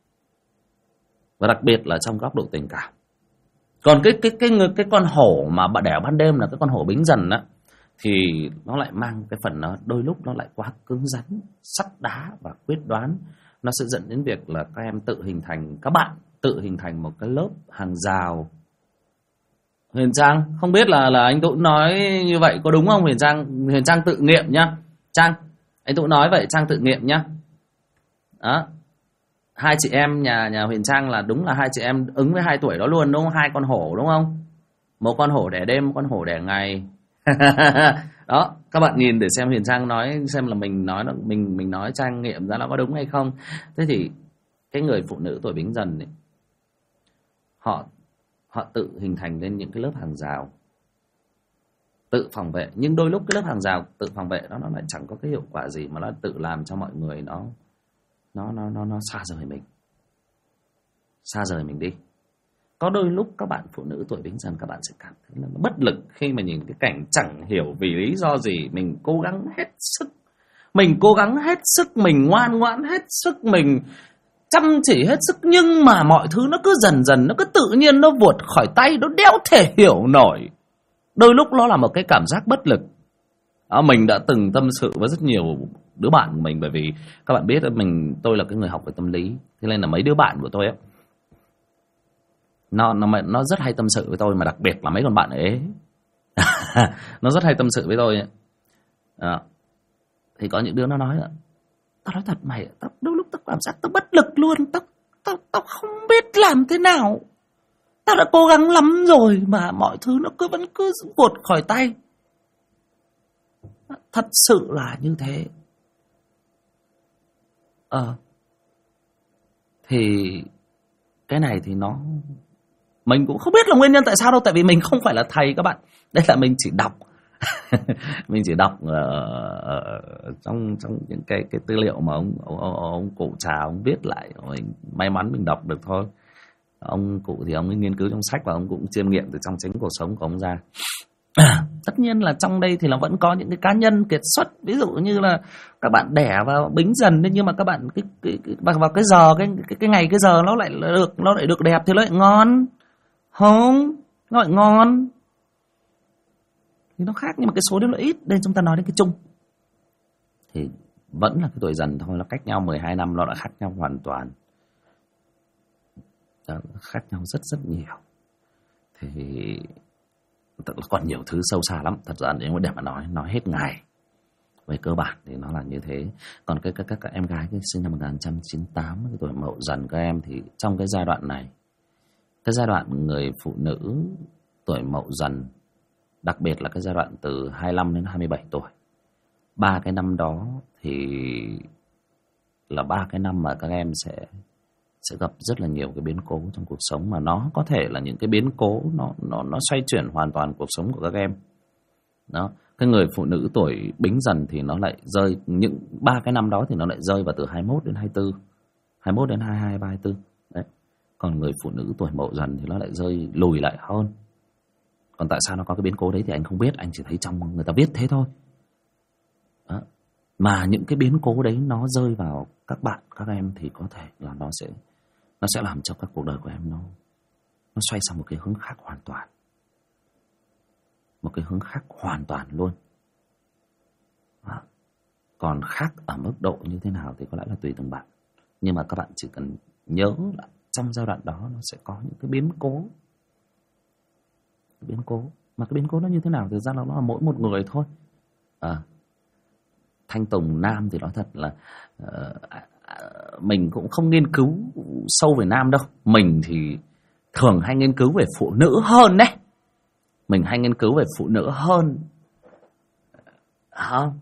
Và đặc biệt là trong góc độ tình cảm. Còn cái con hổ mà đẻ ban đêm là cái con hổ Bính Dần á, thì nó lại mang cái phần nó đôi lúc nó lại quá cứng rắn, sắt đá và quyết đoán. Nó sẽ dẫn đến việc là các bạn tự hình thành một cái lớp hàng rào. Huyền Trang không biết là anh Tụ nói như vậy có đúng không? Huyền Trang tự nghiệm nhá. Trang, anh Tụ nói vậy, Trang tự nghiệm nhá. Đó. Hai chị em nhà Huyền Trang là đúng là hai chị em ứng với 2 tuổi đó luôn, đúng không? 2 con hổ đúng không? Một con hổ đẻ đêm, một con hổ đẻ ngày. Đó, các bạn nhìn để xem Huyền Trang nói xem là mình nói Trang nghiệm ra nó có đúng hay không. Thế thì cái người phụ nữ tuổi Bính Dần ấy, họ tự hình thành lên những cái lớp hàng rào tự phòng vệ, nhưng đôi lúc cái lớp hàng rào tự phòng vệ đó nó lại chẳng có cái hiệu quả gì, mà nó tự làm cho mọi người nó xa rời mình đi. Có đôi lúc các bạn phụ nữ tuổi Bính Dần các bạn sẽ cảm thấy là bất lực khi mà nhìn cái cảnh chẳng hiểu vì lý do gì. Mình cố gắng hết sức, mình ngoan ngoãn hết sức, mình chăm chỉ hết sức, nhưng mà mọi thứ nó cứ dần nó cứ tự nhiên nó vụt khỏi tay, nó đéo thể hiểu nổi. Đôi lúc nó là một cái cảm giác bất lực. Mình đã từng tâm sự với rất nhiều đứa bạn của mình, bởi vì các bạn biết tôi là cái người học về tâm lý, thế nên là mấy đứa bạn của tôi á nó rất hay tâm sự với tôi, mà đặc biệt là mấy con bạn ế. Nó rất hay tâm sự với tôi ấy. Thì có những đứa nó nói là tao nói thật mày, đôi lúc tao cảm giác tao bất lực luôn, tao không biết làm thế nào. Tao đã cố gắng lắm rồi mà mọi thứ nó vẫn cứ vụt khỏi tay. Thật sự là như thế. Thì cái này thì mình cũng không biết là nguyên nhân tại sao đâu, tại vì mình không phải là thầy các bạn. Đây là mình chỉ đọc Mình chỉ đọc trong những cái tư liệu mà ông cụ Trà ông viết lại, mình may mắn mình đọc được thôi. Ông cụ thì ông ấy nghiên cứu trong sách và ông cũng chiêm nghiệm từ trong chính cuộc sống của ông ra. Tất nhiên là trong đây thì là vẫn có những cái cá nhân kiệt xuất, ví dụ như là các bạn đẻ vào Bính Dần nhưng mà các bạn vào cái giờ cái ngày cái giờ nó lại được đẹp thì nó lại ngon, không, nó lại ngon thì nó khác, nhưng mà cái số đấy nó ít. Đây chúng ta nói đến cái chung thì vẫn là cái tuổi Dần thôi, nó cách nhau 12 năm, nó đã khác nhau hoàn toàn, khác nhau rất rất nhiều. Thì còn nhiều thứ sâu xa lắm, thật ra nếu để mà nói hết ngày. Về cơ bản thì nó là như thế. Còn các em gái cái sinh năm 1998, cái tuổi Mậu Dần các em, thì trong cái giai đoạn này, cái giai đoạn người phụ nữ tuổi Mậu Dần, đặc biệt là cái giai đoạn từ 25 đến 27 tuổi, 3 cái năm đó thì là 3 cái năm mà các em sẽ gặp rất là nhiều cái biến cố trong cuộc sống, mà nó có thể là những cái biến cố nó xoay chuyển hoàn toàn cuộc sống của các em. Đó, cái người phụ nữ tuổi Bính Dần thì nó lại rơi, những 3 cái năm đó thì nó lại rơi vào từ 21 đến 24, 21 đến 22, 23, 24. Đấy. Còn người phụ nữ tuổi Mậu Dần thì nó lại rơi lùi lại hơn. Còn tại sao nó có cái biến cố đấy thì anh không biết, anh chỉ thấy trong người ta viết thế thôi. Đó. Mà những cái biến cố đấy nó rơi vào các bạn, các em thì có thể là nó sẽ làm cho các cuộc đời của em nó xoay sang một cái hướng khác hoàn toàn. Một cái hướng khác hoàn toàn luôn. Đó. Còn khác ở mức độ như thế nào thì có lẽ là tùy từng bạn. Nhưng mà các bạn chỉ cần nhớ là trong giai đoạn đó nó sẽ có những cái biến cố. Mà cái biến cố nó như thế nào thực ra là nó là mỗi một người thôi. Thanh Tùng nam thì nói thật là mình cũng không nghiên cứu sâu về nam đâu. Mình thì thường hay nghiên cứu về phụ nữ hơn đấy. Mình hay nghiên cứu về phụ nữ hơn. Không?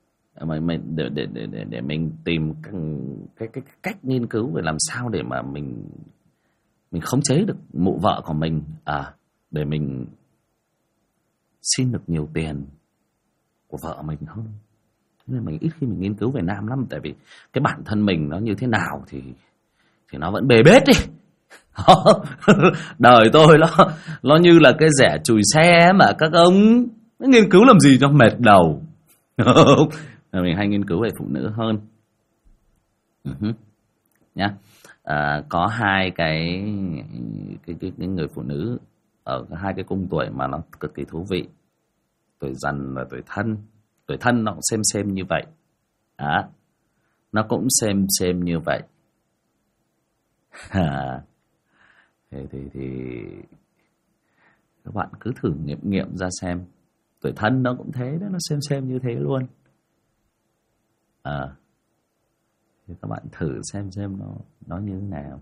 Để mình tìm cái cách nghiên cứu về làm sao để mà mình khống chế được mụ vợ của mình, để mình xin được nhiều tiền của vợ mình hơn. Nên mình ít khi mình nghiên cứu về nam lắm, tại vì cái bản thân mình nó như thế nào thì nó vẫn bề bết đi. Đời tôi nó như là cái rẻ chùi xe mà các ông nghiên cứu làm gì cho mệt đầu. Mình hay nghiên cứu về phụ nữ hơn. Nhá. Có hai cái người phụ nữ ở hai cái cung tuổi mà nó cực kỳ thú vị. Tuổi Dần và tuổi Thân. Tuổi Thân nó cũng xem như vậy. Nó cũng xem như vậy. Thì các bạn cứ thử nghiệm ra xem. Tuổi Thân nó cũng thế đó, nó xem như thế luôn. Thì các bạn thử xem nó như thế nào.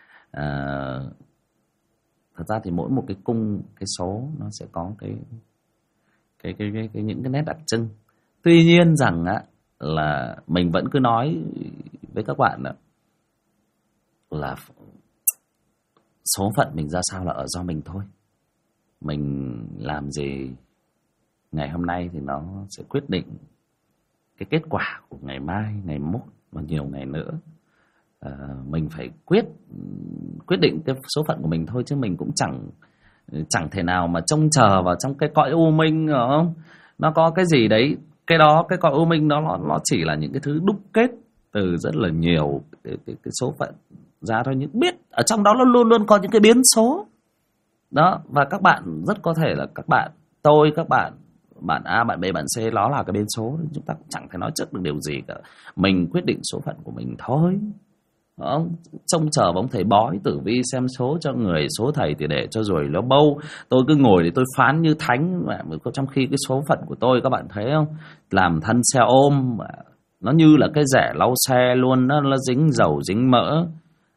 Thật ra thì mỗi một cái cung, cái số nó sẽ có cái những cái nét đặc trưng. Tuy nhiên rằng là mình vẫn cứ nói với các bạn là số phận mình ra sao là ở do mình thôi. Mình làm gì ngày hôm nay thì nó sẽ quyết định cái kết quả của ngày mai, ngày mốt và nhiều ngày nữa. Mình phải quyết định cái số phận của mình thôi, chứ mình cũng chẳng thể nào mà trông chờ vào trong cái cõi u minh, không? Nó có cái gì đấy, cái cõi u minh nó chỉ là những cái thứ đúc kết từ rất là nhiều cái số phận ra thôi. Nhưng biết ở trong đó nó luôn luôn có những cái biến số đó, và các bạn rất có thể là các bạn, tôi, các bạn A, bạn B, bạn C, nó là cái biến số. Chúng ta cũng chẳng thể nói trước được điều gì cả. Mình quyết định số phận của mình thôi. Không trông chờ vào ông thầy bói tử vi xem số cho người, số thầy thì để cho rồi nó bâu. Tôi cứ ngồi để tôi phán như thánh mà, trong khi cái số phận của tôi, các bạn thấy không, làm thân xe ôm, nó như là cái rẻ lau xe luôn. Nó dính dầu dính mỡ,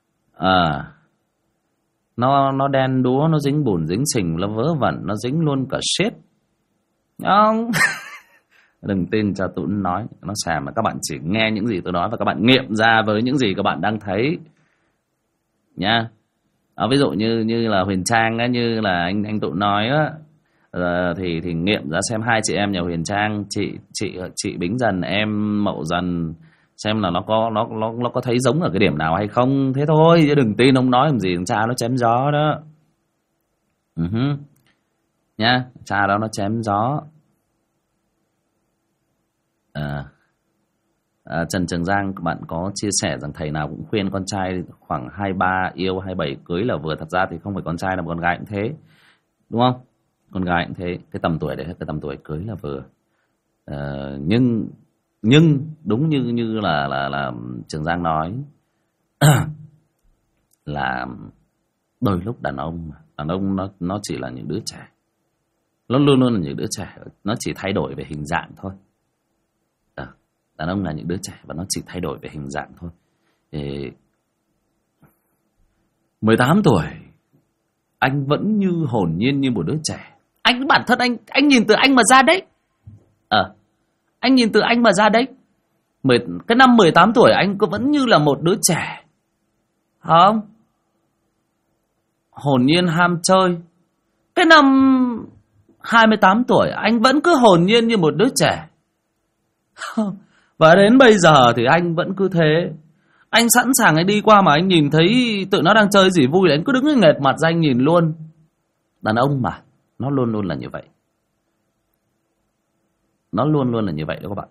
nó đen đúa, nó dính bùn dính sình, nó vớ vẩn, nó dính luôn cả shit. Không? Đừng tin cho Tún nói, nó xàm. Mà các bạn chỉ nghe những gì tôi nói và các bạn nghiệm ra với những gì các bạn đang thấy nha. Ví dụ như là Huyền Trang á, như là anh Tún nói á, thì nghiệm ra xem hai chị em nhà Huyền Trang, chị Bính Dần, em Mậu Dần, xem là nó có thấy giống ở cái điểm nào hay không, thế thôi, chứ đừng tin ông nói làm gì, thằng cha nó chém gió đó. Nhá, cha đó nó chém gió. Trần Trường Giang, các bạn có chia sẻ rằng thầy nào cũng khuyên con trai khoảng 23 yêu, 27 cưới là vừa. Thật ra thì không phải con trai là con gái cũng thế, đúng không? Con gái cũng thế, cái tầm tuổi đấy, cái tầm tuổi cưới là vừa. Nhưng đúng như là Trường Giang nói là đôi lúc đàn ông nó chỉ là những đứa trẻ, nó luôn là những đứa trẻ, nó chỉ thay đổi về hình dạng thôi. Đàn ông là những đứa trẻ và nó chỉ thay đổi về hình dạng thôi. 18 tuổi anh vẫn như hồn nhiên như một đứa trẻ. Anh bản thân anh nhìn từ anh mà ra đấy. Anh nhìn từ anh mà ra đấy. Cái năm 18 tuổi anh cứ vẫn như là một đứa trẻ, không? Hồn nhiên ham chơi. Cái năm 28 tuổi anh vẫn cứ hồn nhiên như một đứa trẻ. Và đến bây giờ thì anh vẫn cứ thế. Anh sẵn sàng anh đi qua mà anh nhìn thấy tụi nó đang chơi gì vui là anh cứ đứng nghệt mặt ra anh nhìn luôn. Đàn ông mà, nó luôn là như vậy. Nó luôn là như vậy đó các bạn.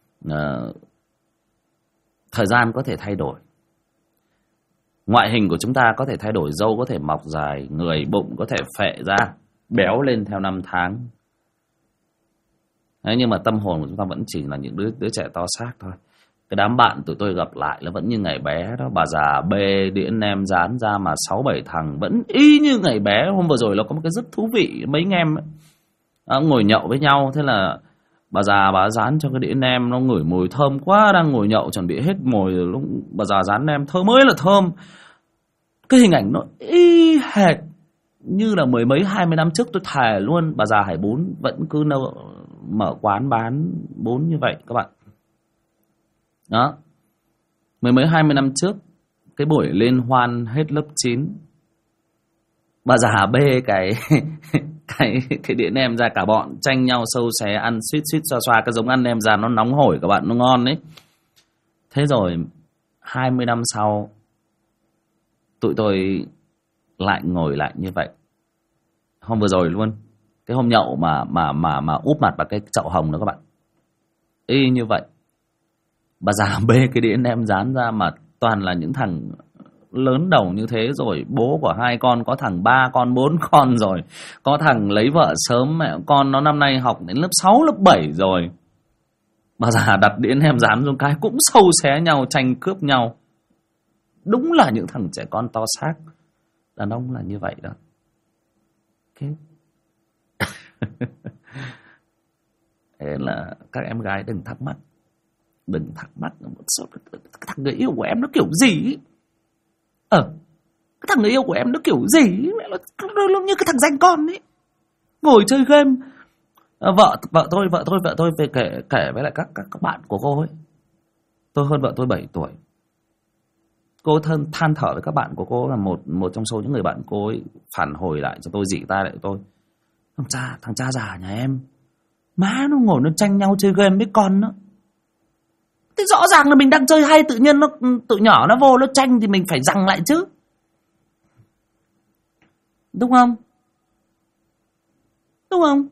Thời gian có thể thay đổi, ngoại hình của chúng ta có thể thay đổi, râu có thể mọc dài, người bụng có thể phệ ra, béo lên theo năm tháng. Đấy, nhưng mà tâm hồn của chúng ta vẫn chỉ là những đứa trẻ to xác thôi. Cái đám bạn tụi tôi gặp lại là vẫn như ngày bé đó. Bà già bê đĩa nem rán ra mà 6-7 thằng vẫn y như ngày bé. Hôm vừa rồi nó có một cái rất thú vị, mấy anh em ngồi nhậu với nhau. Thế là bà già bà rán cho cái đĩa nem nó ngửi mùi thơm quá, đang ngồi nhậu chuẩn bị hết mồi rồi, lúc bà già rán nem thơm mới là thơm. Cái hình ảnh nó y hệt như là mười mấy 20 năm trước, tôi thề luôn. Bà già Hải Bún vẫn cứ mở quán bán bún như vậy các bạn. Đó, mười mấy 20 năm trước, cái buổi liên hoan hết lớp 9, bà già bê cái đĩa nem ra, cả bọn tranh nhau sâu xé ăn suýt xoa xoa. Cái giống ăn nem ra nó nóng hổi các bạn, nó ngon đấy. Thế rồi 20 năm sau, tụi tôi lại ngồi lại như vậy. Hôm vừa rồi luôn, cái hôm nhậu mà úp mặt vào cái chậu hồng đó các bạn, y như vậy. Bà già bê cái đĩa nem rán ra mà toàn là những thằng lớn đầu như thế rồi. Bố của 2 con, có thằng 3 con, 4 con rồi. Có thằng lấy vợ sớm, mẹ con nó năm nay học đến lớp 6, lớp 7 rồi. Bà già đặt đĩa nem rán xuống cái cũng sâu xé nhau, tranh cướp nhau. Đúng là những thằng trẻ con to xác. Đàn ông là như vậy đó. Okay. Thế là các em gái đừng thắc mắc. Đừng thắc mắc cái thằng người yêu của em nó kiểu gì. Cái thằng người yêu của em nó kiểu gì. Nó như cái thằng danh con ấy, ngồi chơi game. Vợ tôi về kể với lại các bạn của cô ấy. Tôi hơn vợ tôi 7 tuổi. Cô than thở với các bạn của cô là một trong số những người bạn cô ấy phản hồi lại cho tôi, dị tai lại tôi. Thằng cha già nhà em, má nó ngồi nó tranh nhau chơi game với con nó. Thì rõ ràng là mình đang chơi hay, tự nhiên tụi nhỏ nó vô nó tranh thì mình phải giằng lại chứ, đúng không? Đúng không?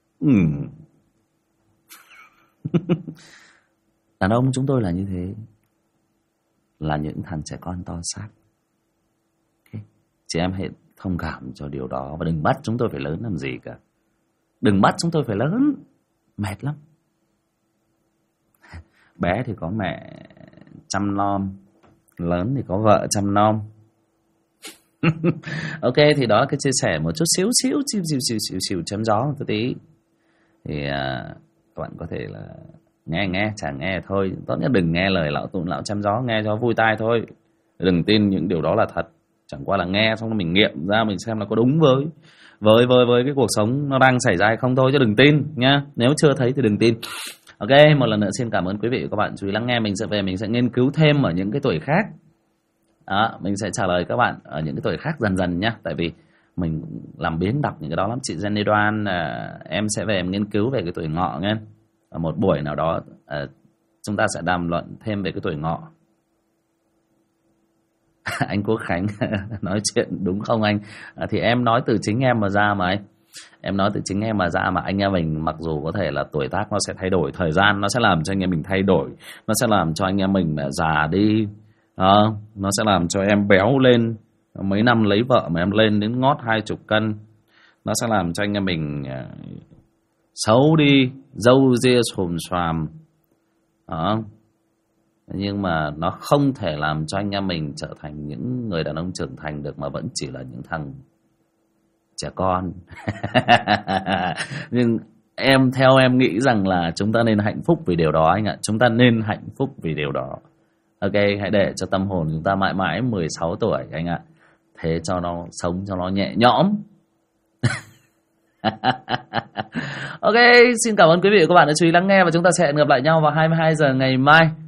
Đàn ông chúng tôi là như thế, là những thằng trẻ con to xác. Okay. Chị em hãy thông cảm cho điều đó và đừng bắt chúng tôi phải lớn làm gì cả. Đừng bắt chúng tôi phải lớn, mệt lắm. Bé thì có mẹ chăm nom, lớn thì có vợ chăm nom. Ok, thì đó là cái chia sẻ một chút xíu chém gió một tí. Thì các bạn có thể là nghe, chẳng nghe thôi. Tốt nhất đừng nghe lời lão tụng lão chém gió, nghe cho vui tai thôi. Đừng tin những điều đó là thật. Chẳng qua là nghe xong rồi mình nghiệm ra, mình xem là có đúng với cái cuộc sống nó đang xảy ra hay không thôi, chứ đừng tin nhá. Nếu chưa thấy thì đừng tin. Ok, một lần nữa xin cảm ơn quý vị và các bạn chú ý lắng nghe. Mình sẽ nghiên cứu thêm ở những cái tuổi khác. Đó, mình sẽ trả lời các bạn ở những cái tuổi khác dần nhá. Tại vì mình làm biếng đọc những cái đó lắm. Chị Jenny Đoan, em sẽ về em nghiên cứu về cái tuổi ngọ nghe. Ở một buổi nào đó chúng ta sẽ đàm luận thêm về cái tuổi ngọ. Anh Quốc Khánh nói chuyện đúng không anh? Thì em nói từ chính em mà ra mà anh. Em nói từ chính em mà ra mà anh em mình mặc dù có thể là tuổi tác nó sẽ thay đổi, thời gian nó sẽ làm cho anh em mình thay đổi, nó sẽ làm cho anh em mình già đi, nó sẽ làm cho em béo lên. Mấy năm lấy vợ mà em lên đến ngót 20 cân, nó sẽ làm cho anh em mình xấu đi, râu ria xồm xoàm. Nhưng mà nó không thể làm cho anh em mình trở thành những người đàn ông trưởng thành được, mà vẫn chỉ là những thằng trẻ con. Nhưng theo em nghĩ rằng là chúng ta nên hạnh phúc vì điều đó anh ạ. Chúng ta nên hạnh phúc vì điều đó. Ok, hãy để cho tâm hồn chúng ta mãi mãi 16 tuổi anh ạ. Thế cho nó sống cho nó nhẹ nhõm. Ok, xin cảm ơn quý vị và các bạn đã chú ý lắng nghe, và chúng ta sẽ hẹn gặp lại nhau vào 22 giờ ngày mai.